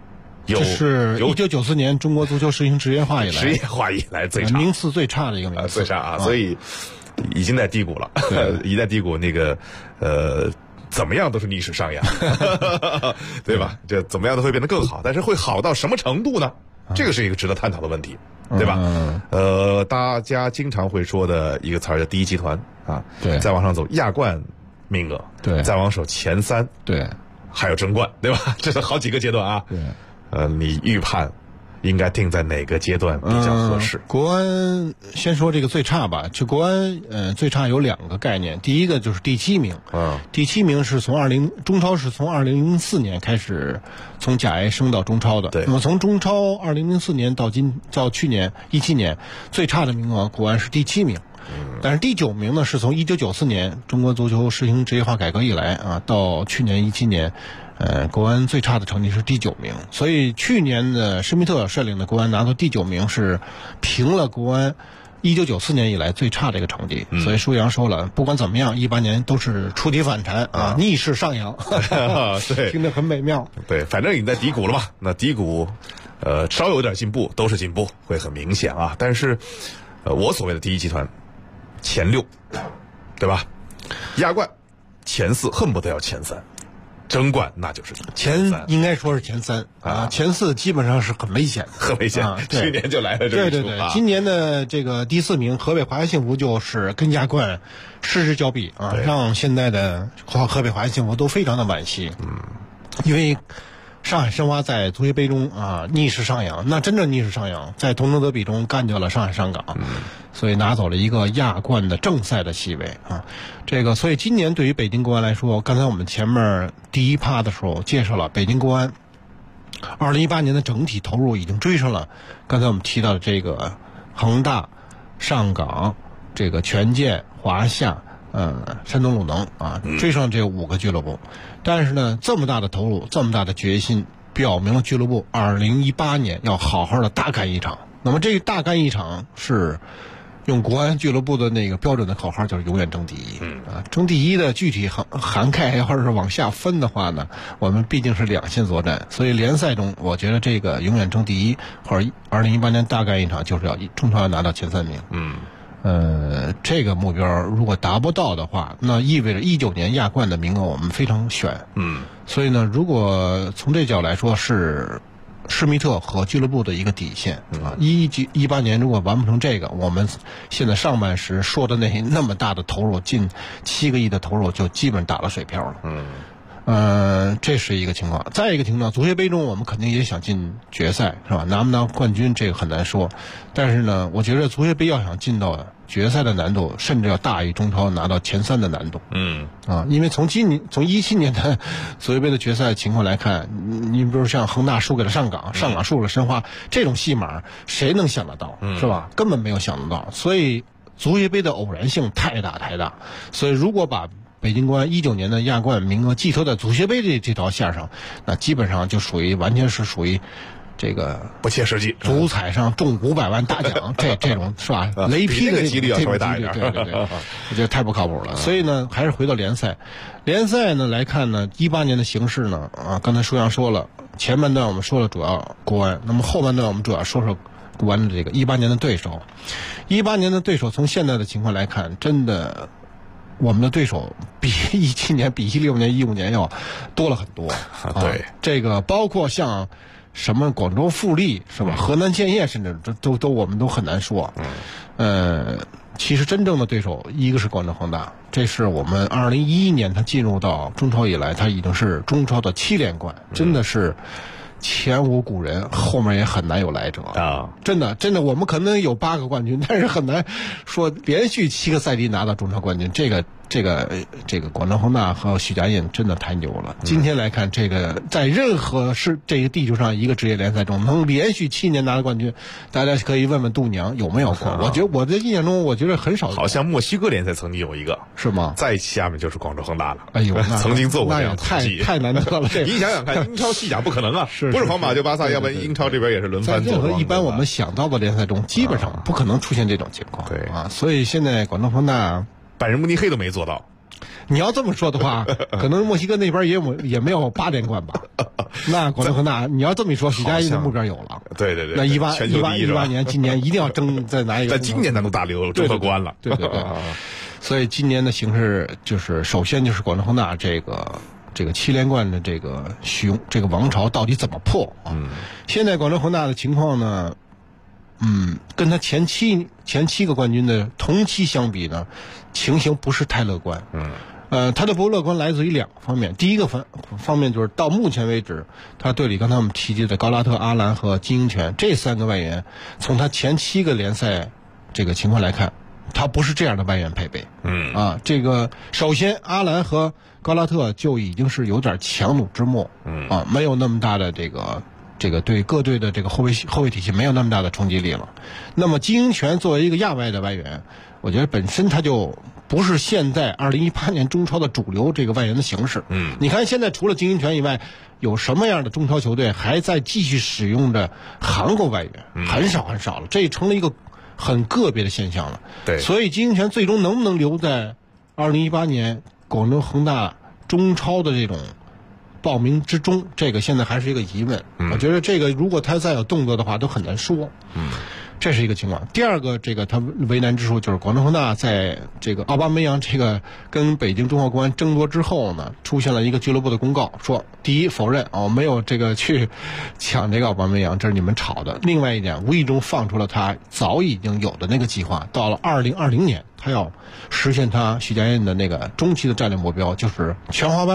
1994年中国足球实行职业化以来最差， 名次最差的一个名次， 最差啊！所以已经在低谷了，一在低谷，那个怎么样都是逆势上扬，对吧？这怎么样都会变得更好，但是会好到什么程度呢？这个是一个值得探讨的问题，对吧？大家经常会说的一个词儿叫第一集团啊， 对， 再往上走亚冠名额， 对， 再往手前3， 对， 还有争冠，对吧？这是好几个阶段啊。 对， 你预判应该定在哪个阶段比较合适？ 国安先说这个最差吧。就国安最差有2个概念，第一个就是第7名。第7名是从中超是从2004年开始从甲 A 升到中超的。 对。 那么从中超2004年到去年17年最差的名额，国安是第7名。但是第9名呢，是从1994年中国足球实行职业化改革以来到去年17年，国安最差的成绩是第9名。所以去年的施密特率领的国安拿到第9名，是平了国安1994年以来最差的一个成绩。所以舒阳说了，不管怎么样，18年都是触底反弹逆势上扬。 对， 听得很美妙。 对，反正已经在低谷了嘛，那低谷稍有点进步都是进步，会很明显啊。但是我所谓的第一集团前6，对吧？亚冠前4恨不得要前3，争冠那就是前3， 应该说是前3前4基本上是很危险的， 很危险。去年就来了这个对，今年的这个第4名河北华夏幸福就是跟亚冠失之交臂让现在的河北华夏幸福都非常的惋惜。因为上海申花在足协杯中逆势上扬，那真正逆势上扬，在同城德比中干掉了上海上港，所以拿走了一个亚冠的正赛的席位所以今年对于北京国安来说，刚才我们前面第一趴的时候介绍了北京国安2018年的整体投入已经追上了刚才我们提到的这个恒大、上港、这个权健、华夏、山东鲁能追上这5个俱乐部。但是呢，这么大的投入，这么大的决心，表明了俱乐部2018年要好好的大干一场。那么这个大干一场是用国安俱乐部的那个标准的口号，就是永远争第一。争第一的具体涵盖要是往下分的话呢，我们毕竟是两线作战，所以联赛中我觉得这个永远争第一或者2018年大干一场，就是要中超要拿到前3名。这个目标如果达不到的话，那意味着19年亚冠的名额我们非常悬。所以呢，如果从这角度来说，是施密特和俱乐部的一个底线18年如果完不成这个，我们现在上半时说的那么大的投入，近7个亿的投入就基本打了水漂了。这是一个情况。再一个情况，足协杯中我们肯定也想进决赛，是吧？拿不拿冠军这个很难说，但是呢，我觉得足协杯要想进到决赛的难度，甚至要大于中超拿到前3的难度。因为从17年的足协杯的决赛情况来看，你比如像恒大输给了上港，上港输给了申花，这种戏码谁能想得到，是吧？根本没有想得到。所以足协杯的偶然性太大。所以如果把北京国安19年的亚冠名额寄托在足协杯这条线上，那基本上就完全是属于这个不切实际， 足彩上中500万大奖，这种是吧？雷劈的这个几率要稍微大一点， 对，我觉得太不靠谱了。所以呢，还是回到联赛呢来看呢，18年的形势呢刚才舒阳说了，前半段我们说了主要国安，那么后半段我们主要说说国安的这个18年的对手。18年的对手从现在的情况来看，真的我们的对手比17年、比16年、15年要多了很多。 对， 这个包括像什么广州富力是吧？河南建业甚至都我们都很难说。其实真正的对手一个是广州恒大，这是我们2011年他进入到中超以来，他已经是中超的7连冠，真的是前无古人，后面也很难有来者真的，我们可能有8个冠军，但是很难说连续7个赛季拿到中超冠军。这个广州恒大和许家印真的太牛了。今天来看，这个在任何这个地球上一个职业联赛中能连续7年拿到冠军，大家可以问问度娘有没有过。我觉得我的印象中，我觉得很少。 好像墨西哥联赛曾经有一个， 是吗？ 再下面就是广州恒大了。 哎呦， 曾经做过这样的统计， 太难得了。 你想想看，英超西甲不可能啊，不是皇马就巴萨，要不然英超这边也是轮番做。 在任何一般我们想到的联赛中，基本上不可能出现这种情况。 对所以现在广州恒大拜仁慕尼黑都没做到。 你要这么说的话，可能墨西哥那边也没有8连冠吧。那广州恒大，你要这么一说，许家印的目标有了。 对， 那18年，今年一定要再拿一个。 在今年咱都大留中超国安了。 对。所以今年的形势就是，首先就是广州恒大这个7连冠的这个王朝到底怎么破啊？现在广州恒大的情况呢？跟他前七个冠军的同期相比呢，情形不是太乐观。他的不乐观来自于2个方面。第一个方面就是到目前为止，他队里刚才我们提及的高拉特、阿兰和金英权这3个外援，从他前7个联赛这个情况来看，他不是这样的外援配备。这个首先阿兰和高拉特就已经是有点强弩之末。没有那么大的这个对各队的这个后卫体系没有那么大的冲击力了。那么金英权作为一个亚外的外援，我觉得本身他就不是现在2018年中超的主流这个外援的形式。你看现在除了金英权以外，有什么样的中超球队还在继续使用着韩国外援？很少了，这成了一个很个别的现象了。 对， 所以金英权最终能不能留在2018年广州恒大中超的这种报名之中，这个现在还是一个疑问。我觉得这个如果他再有动作的话都很难说。这是一个情况。第二个这个他为难之处就是广州恒大在这个奥巴梅扬这个跟北京中赫国安争夺之后呢，出现了一个俱乐部的公告，说第一否认没有这个去抢这个奥巴梅扬，这是你们炒的。另外一点，无意中放出了他早已经有的那个计划，到了2020年他要实现他许家印的那个中期的战略目标，就是全华班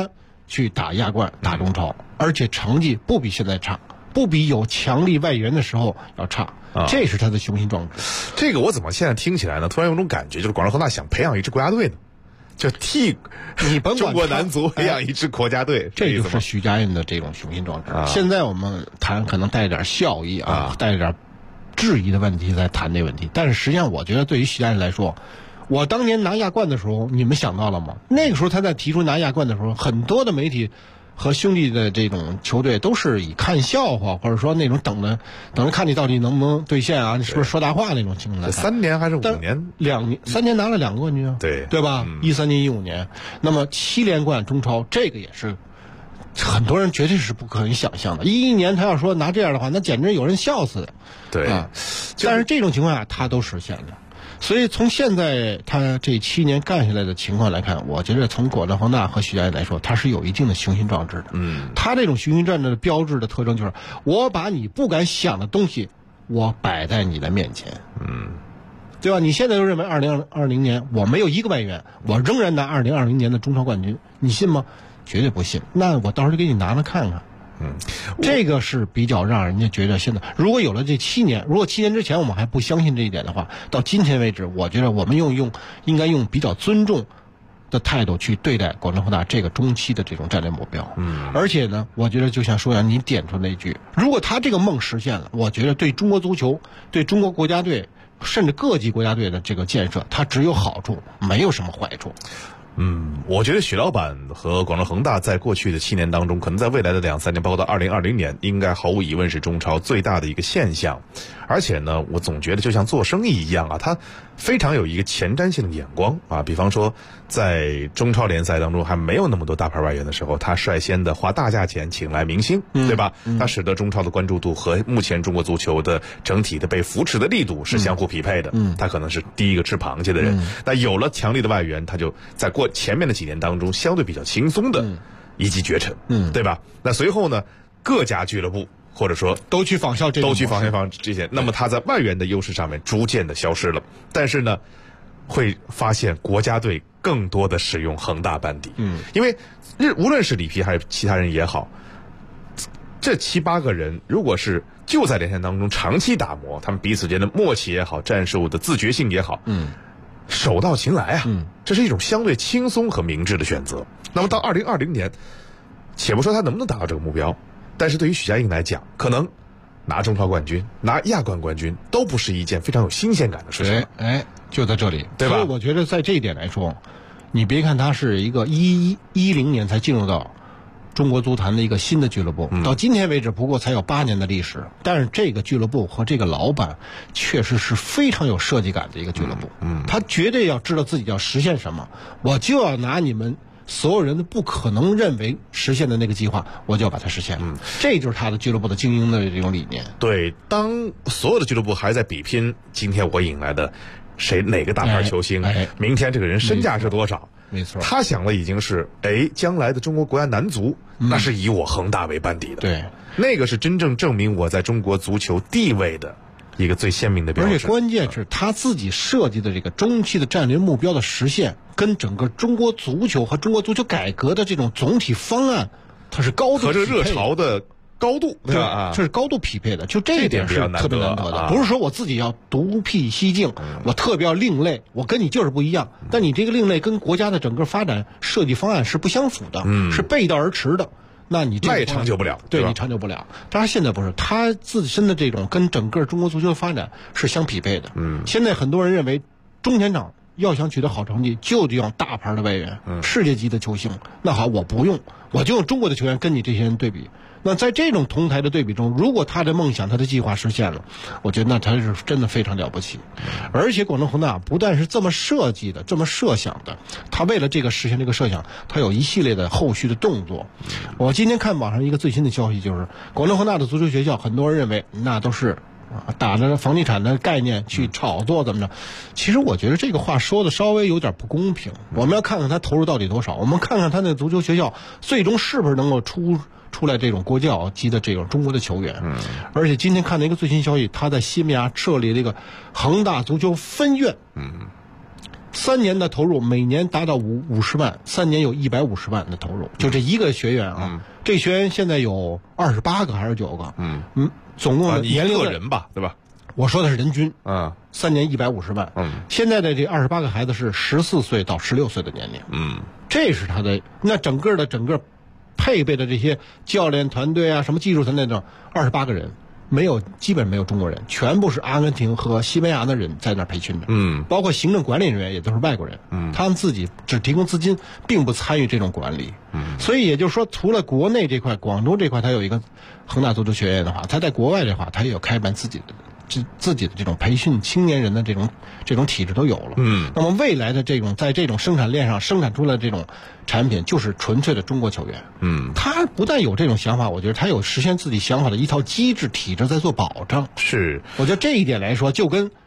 去打亚冠、打中超，而且成绩不比现在差，不比有强力外援的时候要差。这是他的雄心壮志。 这个我怎么现在听起来呢？突然有种感觉，就是广州恒大想培养一支国家队呢，就替你甭管中国男足培养一支国家队， 这就是徐家印的这种雄心壮志。现在我们谈可能带点笑意带点质疑的问题在谈这问题，但是实际上我觉得对于徐家印来说，我当年拿亚冠的时候，你们想到了吗？那个时候他在提出拿亚冠的时候，很多的媒体和兄弟的这种球队都是以看笑话，或者说那种等着看你到底能不能兑现啊，你是不是说大话那种情况来看。 3年还是5年 ？2年，3年拿了2个冠军啊，对吧？13年、15年，那么7连冠中超，这个也是很多人绝对是不可以想象的。11年他要说拿这样的话，那简直有人笑死的。 对但是这种情况下他都实现了。所以从现在他这7年干下来的情况来看，我觉得从广州恒大和徐家印来说，他是有一定的雄心壮志的。他这种雄心壮志的标志的特征就是，我把你不敢想的东西，我摆在你的面前。对吧？你现在就认为2020年我没有一个外援，我仍然拿2020年的中超冠军，你信吗？绝对不信。那我到时候就给你拿看看。这个是比较让人家觉得，现在如果有了这7年，如果7年之前我们还不相信这一点的话，到今天为止，我觉得我们应该用比较尊重的态度去对待广州恒大这个中期的这种战略目标。而且呢，我觉得就像舒阳你点出那句，如果他这个梦实现了，我觉得对中国足球、对中国国家队，甚至各级国家队的这个建设，它只有好处，没有什么坏处。 我觉得许老板和广州恒大在过去的7年当中，可能在未来的2-3年，包括到2020年，应该毫无疑问是中超最大的一个现象。而且呢，我总觉得就像做生意一样啊，他非常有一个前瞻性的眼光啊。比方说，在中超联赛当中还没有那么多大牌外援的时候，他率先的花大价钱请来明星，对吧？他使得中超的关注度和目前中国足球的整体的被扶持的力度是相互匹配的。他可能是第一个吃螃蟹的人。那有了强力的外援，他就在过前面的几年当中相对比较轻松的一骑绝尘，对吧？那随后呢，各家俱乐部或者说都去仿效这些，那么他在外援的优势上面逐渐的消失了。但是呢，会发现国家队更多的使用恒大班底，因为无论是里皮还是其他人也好，这7-8个人如果是就在联赛当中长期打磨，他们彼此间的默契也好，战术的自觉性也好，手到擒来啊，这是一种相对轻松和明智的选择。那么到2020年，且不说他能不能达到这个目标，但是对于许家印来讲，可能拿中超冠军、拿亚冠冠军都不是一件非常有新鲜感的事情。 就在这里， 对吧？ 所以我觉得在这一点来说，你别看他是一个10年才进入到中国足坛的一个新的俱乐部，到今天为止不过才有8年的历史，但是这个俱乐部和这个老板确实是非常有设计感的一个俱乐部。他绝对要知道自己要实现什么，我就要拿你们所有人都不可能认为实现的那个计划，我就要把它实现了。这就是他的俱乐部的经营的这种理念。 对，当所有的俱乐部还在比拼今天我引来的哪个大牌球星，明天这个人身价是多少， 没错， 他想的已经是将来的中国国家男足，那是以我恒大为班底的。 对， 那个是真正证明我在中国足球地位的一个最鲜明的标志。 而且关键是他自己设计的这个中期的战略目标的实现，跟整个中国足球和中国足球改革的这种总体方案，它是高度和这个热潮的高度，对吧？ 这是高度匹配的，就这一点是特别难得的。不是说我自己要独辟蹊径，我特别要另类，我跟你就是不一样。但你这个另类跟国家的整个发展设计方案是不相符的，是背道而驰的。那你这也长久不了， 对，你长久不了。当然现在不是，他自身的这种跟整个中国足球的发展是相匹配的。现在很多人认为中前场要想取得好成绩，就得要大牌的外援，世界级的球星。那好，我不用，我就用中国的球员跟你这些人对比。那在这种同台的对比中，如果他的梦想、他的计划实现了，我觉得那他是真的非常了不起。而且广州恒大不但是这么设计的、这么设想的，他为了这个实现这个设想，他有一系列的后续的动作。我今天看网上一个最新的消息，就是广州恒大的足球学校，很多人认为那都是打着房地产的概念去炒作怎么着。其实我觉得这个话说的稍微有点不公平。我们要看看他投入到底多少，我们看看他那足球学校最终是不是能够出来这种国脚级的这种中国的球员。而且今天看到一个最新消息，他在西班牙设立了一个恒大足球分院。 3年的投入，每年达到50万，3年有150万的投入，就这一个学员啊，这学员现在有28个还是9个？总共的年龄一个人吧，对吧？ 我说的是人均，3年150万。现在的这28个孩子是14岁到16岁的年龄。这是他的那整个配备的这些教练团队啊，什么技术团队等28个人。基本没有中国人，全部是阿根廷和西班牙的人在那儿培训的。包括行政管理人员也都是外国人。他们自己只提供资金，并不参与这种管理。所以也就是说，除了国内这块，广州这块，它有一个恒大足球学院的话，它在国外的话，它也有开办自己的这种培训青年人的这种体制都有了。那么未来的在这种生产链上生产出来的这种产品，就是纯粹的中国球员。他不但有这种想法，我觉得他有实现自己想法的一套机制体制在做保障。 是， 我觉得这一点来说，就跟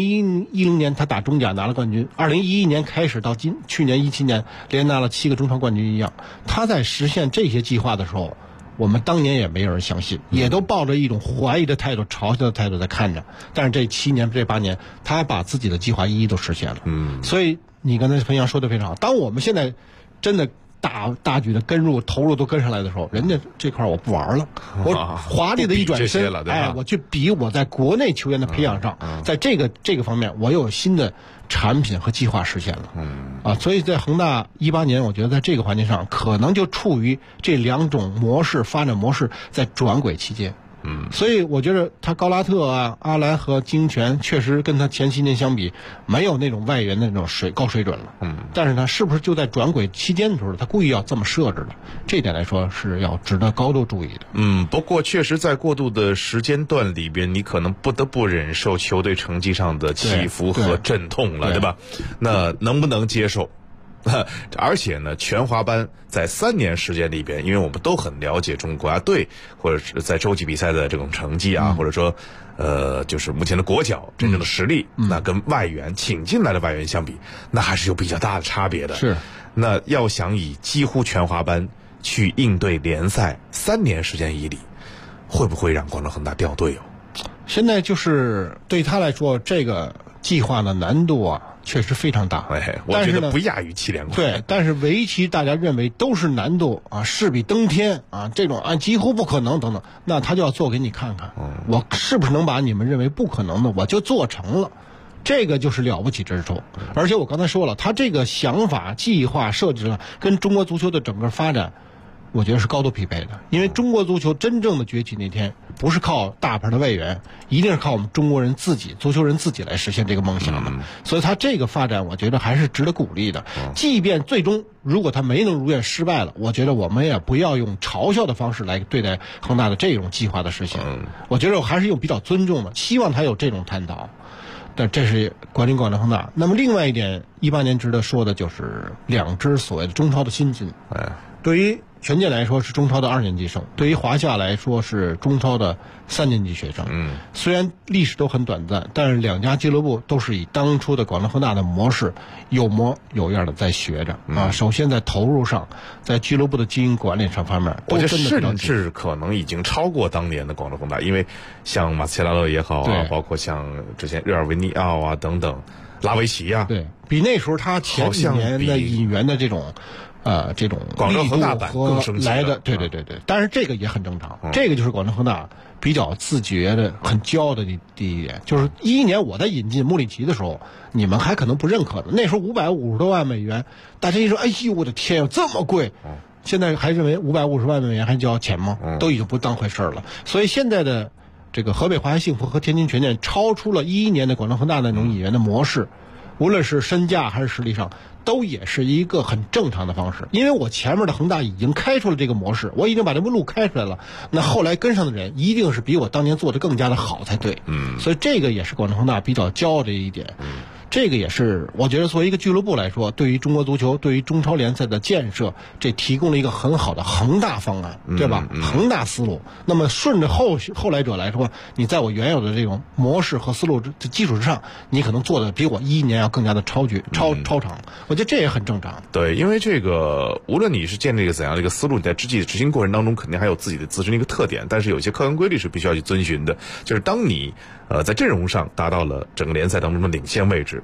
2010年他打中甲拿了冠军，2011年开始到去年17年连拿了7个中超冠军一样，他在实现这些计划的时候，我们当年也没有人相信，也都抱着一种怀疑的态度、嘲笑的态度在看着。但是这7年、这8年，他把自己的计划一一都实现了。所以你刚才彭阳说的非常好。当我们现在真的大举的投入都跟上来的时候，人家这块我不玩了，我华丽的一转身，我去比我在国内球员的培养上，在这个方面，我有新的产品和计划实现了。所以在恒大18年，我觉得在这个环节上，可能就处于这2种发展模式在转轨期间。所以我觉得他高拉特啊、阿兰和金泉确实跟他前7年相比，没有那种外援的那种高水准了。但是他是不是就在转轨期间的时候，他故意要这么设置的？这点来说是要值得高度注意的。 不过确实在过渡的时间段里边，你可能不得不忍受球队成绩上的起伏和阵痛了，对吧？那能不能接受？而且呢，全华班在3年时间里边，因为我们都很了解中国国家队或者是在洲际比赛的这种成绩啊，或者说就是目前的国脚真正的实力，那跟外援请进来的外援相比，那还是有比较大的差别的。 是， 那要想以几乎全华班去应对联赛3年时间以里，会不会让广州恒大掉队？ 现在就是对他来说，这个计划的难度啊，确实非常大。 我觉得不亚于7连冠。 对，但是围棋大家认为都是难度啊，势比登天啊，这种几乎不可能等等，那他就要做给你看看，我是不是能把你们认为不可能的，我就做成了。这个就是了不起之处。而且我刚才说了，他这个想法、计划设置了，跟中国足球的整个发展，我觉得是高度匹配的。因为中国足球真正的崛起那天，不是靠大牌的外援，一定是靠我们中国人自己、足球人自己来实现这个梦想的。所以他这个发展，我觉得还是值得鼓励的。即便最终如果他没能如愿失败了，我觉得我们也不要用嘲笑的方式来对待恒大的这种计划的实现。我觉得我还是用比较尊重的，希望他有这种探讨。但这是关于广州恒大。那么另外一点，18年值得说的就是2支所谓的中超的新进。对于权健来说是中超的2年级生，对于华夏来说是中超的3年级学生。虽然历史都很短暂，但是2家俱乐部都是以当初的广州恒大的模式有模有样的在学着啊。首先在投入上，在俱乐部的经营管理上方面， 我觉得甚至可能已经超过当年的广州恒大，因为像马斯切拉诺也好啊，包括像之前日尔维尼奥啊等等，拉维奇啊， 对比那时候他前几年的引援的这种广州恒大版更升级来的，对，但是这个也很正常。这个就是广州恒大比较自觉的、很骄傲的第一点，就是11年我在引进穆里奇的时候，你们还可能不认可的，那时候550多万美元，大家一说，哎呦我的天呀，这么贵！现在还认为550万美元还交钱吗？都已经不当回事了。所以现在的这个河北华夏幸福和天津权健超出了11年的广州恒大那种引援的模式，无论是身价还是实力上，都也是一个很正常的方式。因为我前面的恒大已经开出了这个模式，我已经把这路开出来了，那后来跟上的人一定是比我当年做的更加的好才对。所以这个也是广州恒大比较骄傲的一点。这个也是我觉得作为一个俱乐部来说，对于中国足球、对于中超联赛的建设，这提供了一个很好的恒大方案，对吧？恒大思路。那么顺着后来者来说，你在我原有的这种模式和思路的基础之上，你可能做的比我11年要更加的超常。我觉得这也很正常。 对，因为这个无论你是建立一个怎样的一个思路，你在执行过程当中肯定还有自己的自身的一个特点，但是有些客观规律是必须要去遵循的。就是当你在阵容上达到了整个联赛当中的领先位置，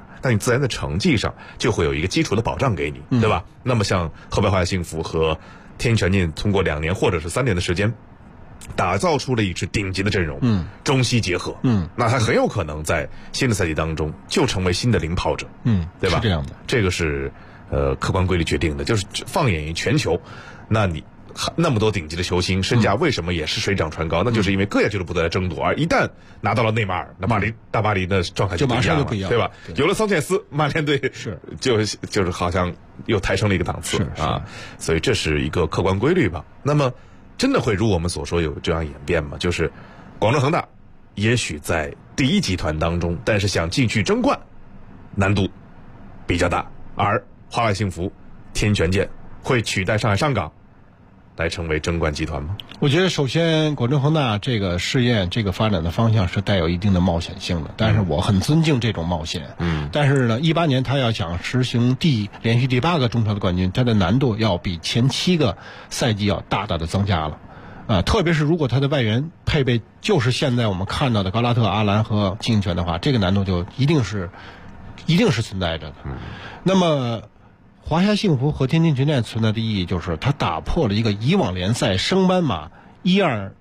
那你自然的成绩上就会有一个基础的保障给你，对吧？那么像河北华夏幸福和天津权健通过2年或者是3年的时间，打造出了一支顶级的阵容，中西结合，那他很有可能在新的赛季当中就成为新的领跑者，对吧？ 是这样的， 这个是客观规律决定的，就是放眼于全球，那你那么多顶级的球星，身价为什么也是水涨船高？那就是因为各家俱乐部都在争夺，而一旦拿到了内马尔，那大巴黎的状态就马上就不一样， 对吧？有了桑切斯，曼联队就是好像又抬升了一个档次啊，所以这是一个客观规律吧。那么真的会如我们所说有这样演变吗？就是广州恒大也许在第一集团当中，但是想进去争冠难度比较大，而华夏幸福、天权健会取代上海上港来成为争冠集团吗？ 我觉得首先广州恒大这个试验这个发展的方向是带有一定的冒险性的，但是我很尊敬这种冒险。但是呢，18年他要想实行连续第8个中超的冠军，它的难度要比前7个赛季要大大的增加了。特别是如果他的外援配备就是现在我们看到的高拉特、阿兰和金泉的话，这个难度就一定是存在着的。那么华夏幸福和天津权健存在的意义就是它打破了一个以往联赛升班马第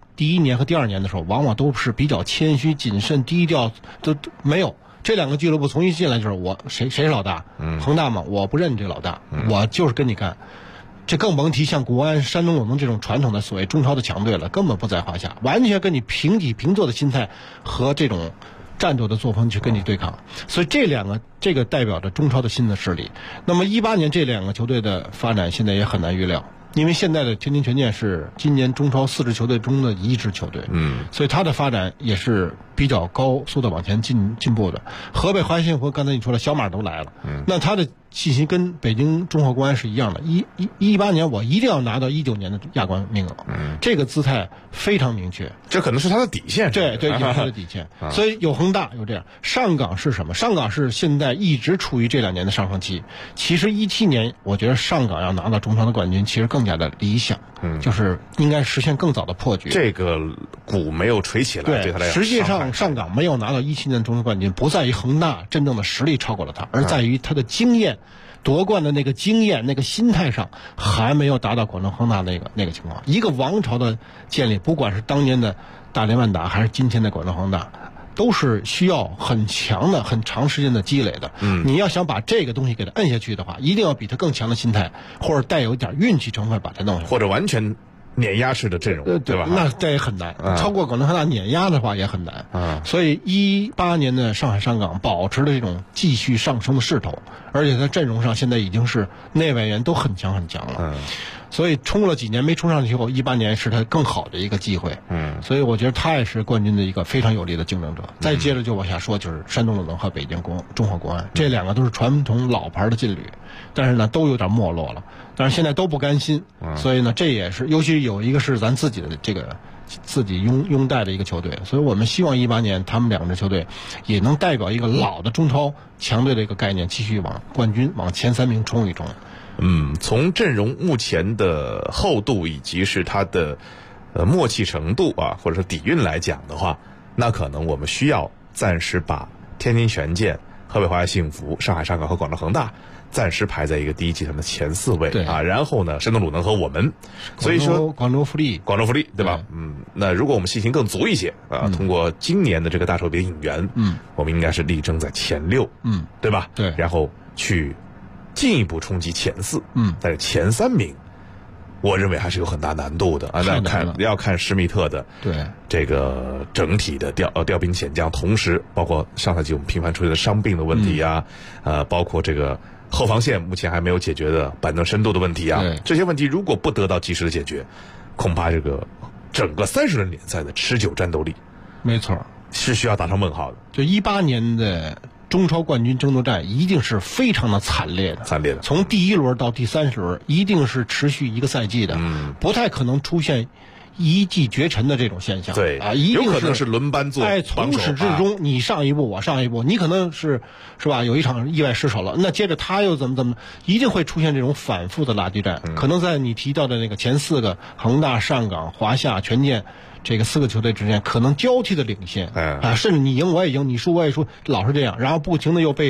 1年和第2年的时候往往都是比较谦虚谨慎低调，都没有。这2个俱乐部从一进来就是我谁是老大，恒大嘛，我不认你这老大，我就是跟你干。这更甭提像国安、山东鲁能这种传统的所谓中超的强队了，根本不在话下，完全跟你平起平坐的心态和这种战斗的作风去跟你对抗。所以这个代表着中超的新的势力。那么18年这2个球队的发展现在也很难预料，因为现在的天津权健是今年中超4支球队中的1支球队，所以它的发展也是比较高速的往前进步的。河北华夏幸福刚才你说了，小马都来了，那他的信息跟北京中赫国安是一样的，18年我一定要拿到19年的亚冠名额，这个姿态非常明确， 这可能是他的底线。 对，有他的底线。所以有恒大有这样，上港是什么？上港是现在一直处于这2年的上升期。其实17年我觉得上港要拿到中超的冠军其实更加的理想，就是应该实现更早的破局。 这个鼓没有锤起来，对他来讲， 实际上上港没有拿到17年的中超冠军，不在于恒大真正的实力超过了他，而在于他的经验。夺冠的那个经验、那个心态上还没有达到广州恒大那个情况。一个王朝的建立，不管是当年的大连万达还是今天的广州恒大，都是需要很强的、很长时间的积累的。你要想把这个东西给它摁下去的话，一定要比它更强的心态，或者带有一点运气成分把它弄下去， 或者完全碾压式的阵容，对吧？ 那这也很难，超过广州恒大碾压的话也很难。所以18年的上海上港保持了这种继续上升的势头，而且在阵容上现在已经是内外援都很强了。所以冲了几年没冲上去后，18年是他更好的一个机会。所以我觉得他也是冠军的一个非常有力的竞争者。再接着就往下说，就是山东鲁能和北京中赫国安，这2个都是传统老牌的劲旅，但是呢都有点没落了，但是现在都不甘心。所以呢这也是，尤其有一个是咱自己的这个自己拥戴的一个球队，所以我们希望18年他们2支球队也能代表一个老的中超强队的一个概念，继续往冠军往前3名冲一冲。 从阵容目前的厚度以及是它的默契程度啊，或者说底蕴来讲的话，那可能我们需要暂时把天津权健、河北华夏幸福、上海上港和广州恒大暂时排在一个第一集团的前4位啊，然后呢，山东鲁能和我们，所以说广州富力对吧？那如果我们信心更足一些啊，通过今年的这个大手笔引援，我们应该是力争在前6，对吧？ 对， 然后去进一步冲击前4，但是前3名，我认为还是有很大难度的啊。要看施密特的这个整体的调兵遣将，同时包括上赛季我们频繁出现的伤病的问题啊，包括这个后防线目前还没有解决的板凳深度的问题啊，这些问题如果不得到及时的解决，恐怕这个整个30轮联赛的持久战斗力， 没错， 是需要打上问号的。 就18年的中超冠军争夺战一定是非常的惨烈的，从第1轮到第30轮一定是持续1个赛季的，不太可能出现一骑绝尘的这种现象。 对啊， 一定有可能是轮班做从始至终你上一步我上一步，你可能是吧？有一场意外失手了，那接着他又怎么，一定会出现这种反复的拉锯战。可能在你提到的那个前4个恒大、上港、华夏、权健这个4个球队之间，可能交替的领先甚至你赢我也赢，你输我也输，老是这样，然后不停的又被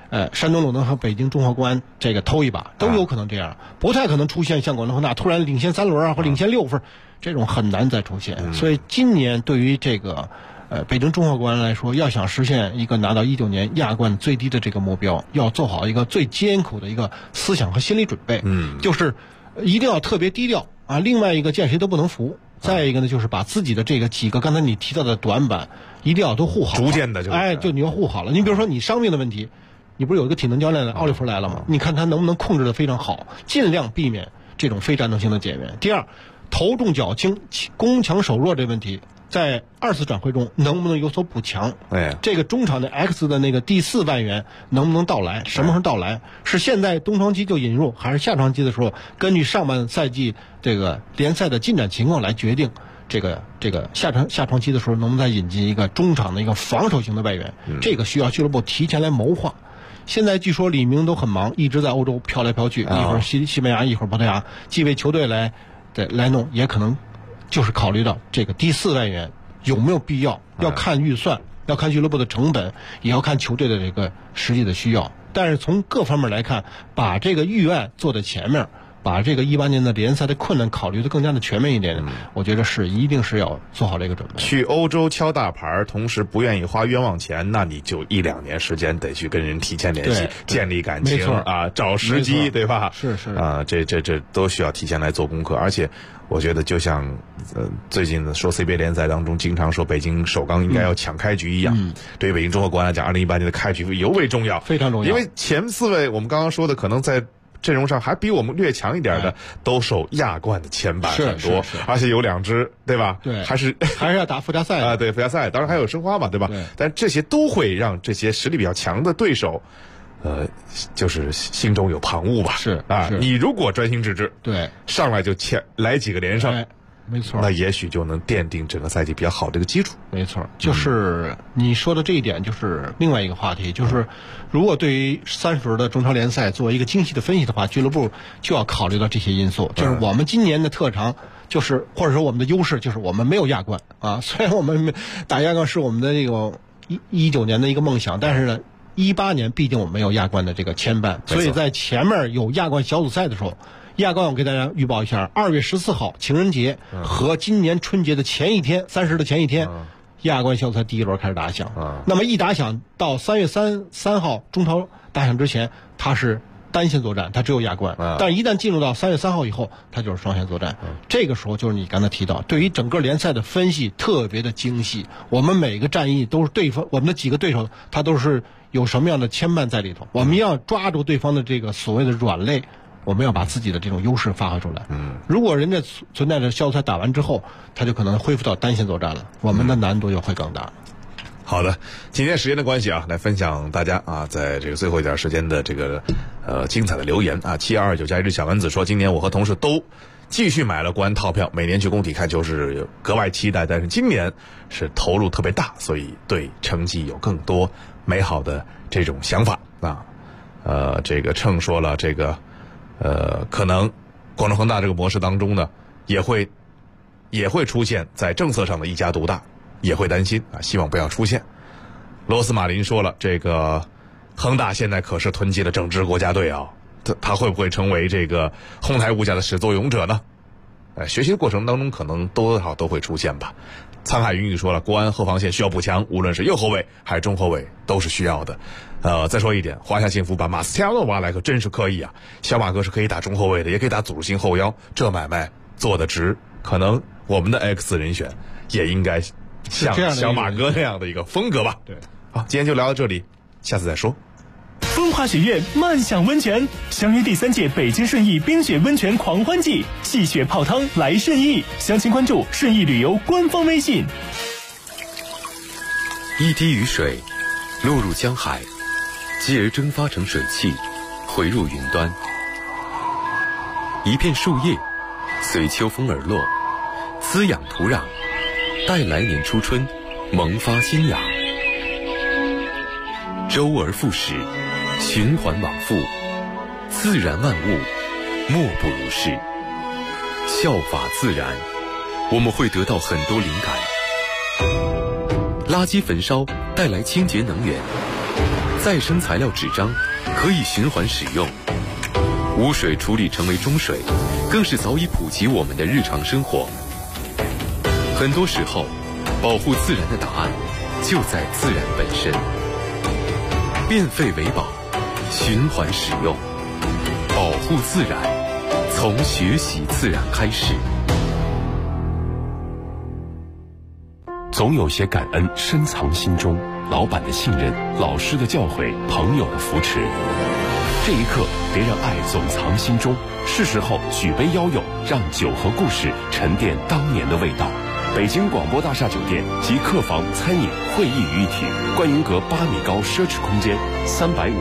山东鲁能和北京中赫国安这个偷一把，都有可能这样，不太可能出现像广州恒大突然领先3轮啊或领先6分，这种很难再出现。所以今年对于这个北京中赫国安来说，要想实现一个拿到19年亚冠最低的这个目标，要做好一个最艰苦的一个思想和心理准备，就是一定要特别低调啊，另外一个见谁都不能服。再一个呢，就是把自己的这个几个刚才你提到的短板一定要都护好， 逐渐的就你要护好了。你比如说你伤病的问题，你不是有一个体能教练奥利弗来了吗？你看他能不能控制得非常好，尽量避免这种非战斗性的减员。第二，头重脚轻，攻强守弱这问题，在2次转会中能不能有所补强？这个中场的 X 的那个第4外援能不能到来？什么时候到来？是现在冬窗期就引入，还是下窗期的时候根据上半赛季这个联赛的进展情况来决定？这个下窗期的时候能不能再引进一个中场的一个防守型的外援？这个需要俱乐部提前来谋划。现在据说李明都很忙，一直在欧洲飘来飘去，一会儿西班牙，一会儿葡萄牙，既为球队来弄，也可能就是考虑到这个第4外援有没有必要，要看预算，要看俱乐部的成本，也要看球队的这个实际的需要。但是从各方面来看，把这个预案做在前面，把这个18年的联赛的困难考虑的更加的全面一点，我觉得一定是要做好这个准备。 去欧洲敲大牌，同时不愿意花冤枉钱，那你就1-2年时间得去跟人提前联系，建立感情啊，找时机，对吧？ 是啊，这都需要提前来做功课。而且我觉得就像最近说 CBA 联赛当中经常说北京首钢应该要抢开局一样，对于北京中赫国安来讲，2018年的开局尤为重要， 非常重要。 因为前4位我们刚刚说的可能在阵容上还比我们略强一点的，都受亚冠的牵绊很多，而且有2支，对吧？ 对， 还是要打附加赛啊，对，附加赛，当然还有申花嘛，对吧？ 对。 但这些都会让这些实力比较强的对手，就是心中有旁骛吧？ 是啊，你如果专心致志， 对， 上来就来几个连胜。 没错， 那也许就能奠定整个赛季比较好的一个基础。 没错，就是你说的这一点，就是另外一个话题，就是如果对于30轮的中超联赛做一个精细的分析的话，俱乐部就要考虑到这些因素。就是我们今年的特长，就是或者说我们的优势，就是我们没有亚冠啊。虽然我们打亚冠是我们的这个19年的一个梦想，但是呢，18年毕竟我们没有亚冠的这个牵绊，所以在前面有亚冠小组赛的时候。亚冠我给大家预报一下，2月14号情人节和今年春节的前一天，30的前一天，亚冠小组赛第1轮开始打响。那么一打响到3月3号中超打响之前，它是单线作战，它只有亚冠。但是一旦进入到3月3号以后，它就是双线作战。这个时候就是你刚才提到，对于整个联赛的分析特别的精细，我们每个战役都是对方，我们的几个对手他都是有什么样的牵绊在里头，我们要抓住对方的这个所谓的软肋。我们要把自己的这种优势发挥出来。如果人家存在着小组赛打完之后，他就可能恢复到单线作战了，我们的难度就会更大。 好的，今天时间的关系啊，来分享大家啊，在这个最后一点时间的这个精彩的留言啊。7229加1小丸子说，今年我和同事都继续买了国安套票，每年去工体看球是格外期待，但是今年是投入特别大，所以对成绩有更多美好的这种想法啊。这个称说了这个。可能广州恒大这个模式当中呢，也会出现在政策上的一家独大，也会担心啊，希望不要出现。罗斯马林说了，这个恒大现在可是囤积了整支国家队啊，他会不会成为这个哄抬物价的始作俑者呢？学习的过程当中可能多少都会出现吧。沧海云雨说了，国安后防线需要补强，无论是右后卫还是中后卫都是需要的。再说一点，华夏幸福把马斯切诺挖来可真是可以啊！小马哥是可以打中后卫的，也可以打组织性后腰，这买卖做得值。可能我们的 X 人选也应该像小马哥那样的一个风格吧。 对， 好，今天就聊到这里，下次再说。 风华雪月漫享温泉，相约第3届北京顺义冰雪温泉狂欢季，戏雪泡汤来顺义，详情关注顺义旅游官方微信。 一滴雨水落入江海，继而蒸发成水汽，回入云端。一片树叶随秋风而落，滋养土壤，待来年初春萌发新芽。周而复始，循环往复，自然万物莫不如是。效法自然，我们会得到很多灵感。垃圾焚烧带来清洁能源， 再生材料纸张可以循环使用，污水处理成为中水，更是早已普及我们的日常生活。很多时候，保护自然的答案就在自然本身。变废为宝，循环使用，保护自然，从学习自然开始。 总有些感恩深藏心中，老板的信任，老师的教诲，朋友的扶持。这一刻，别让爱总藏心中，是时候举杯邀友，让酒和故事沉淀当年的味道。北京广播大厦酒店集客房、餐饮、会议于一体，观云阁8米高奢侈空间，350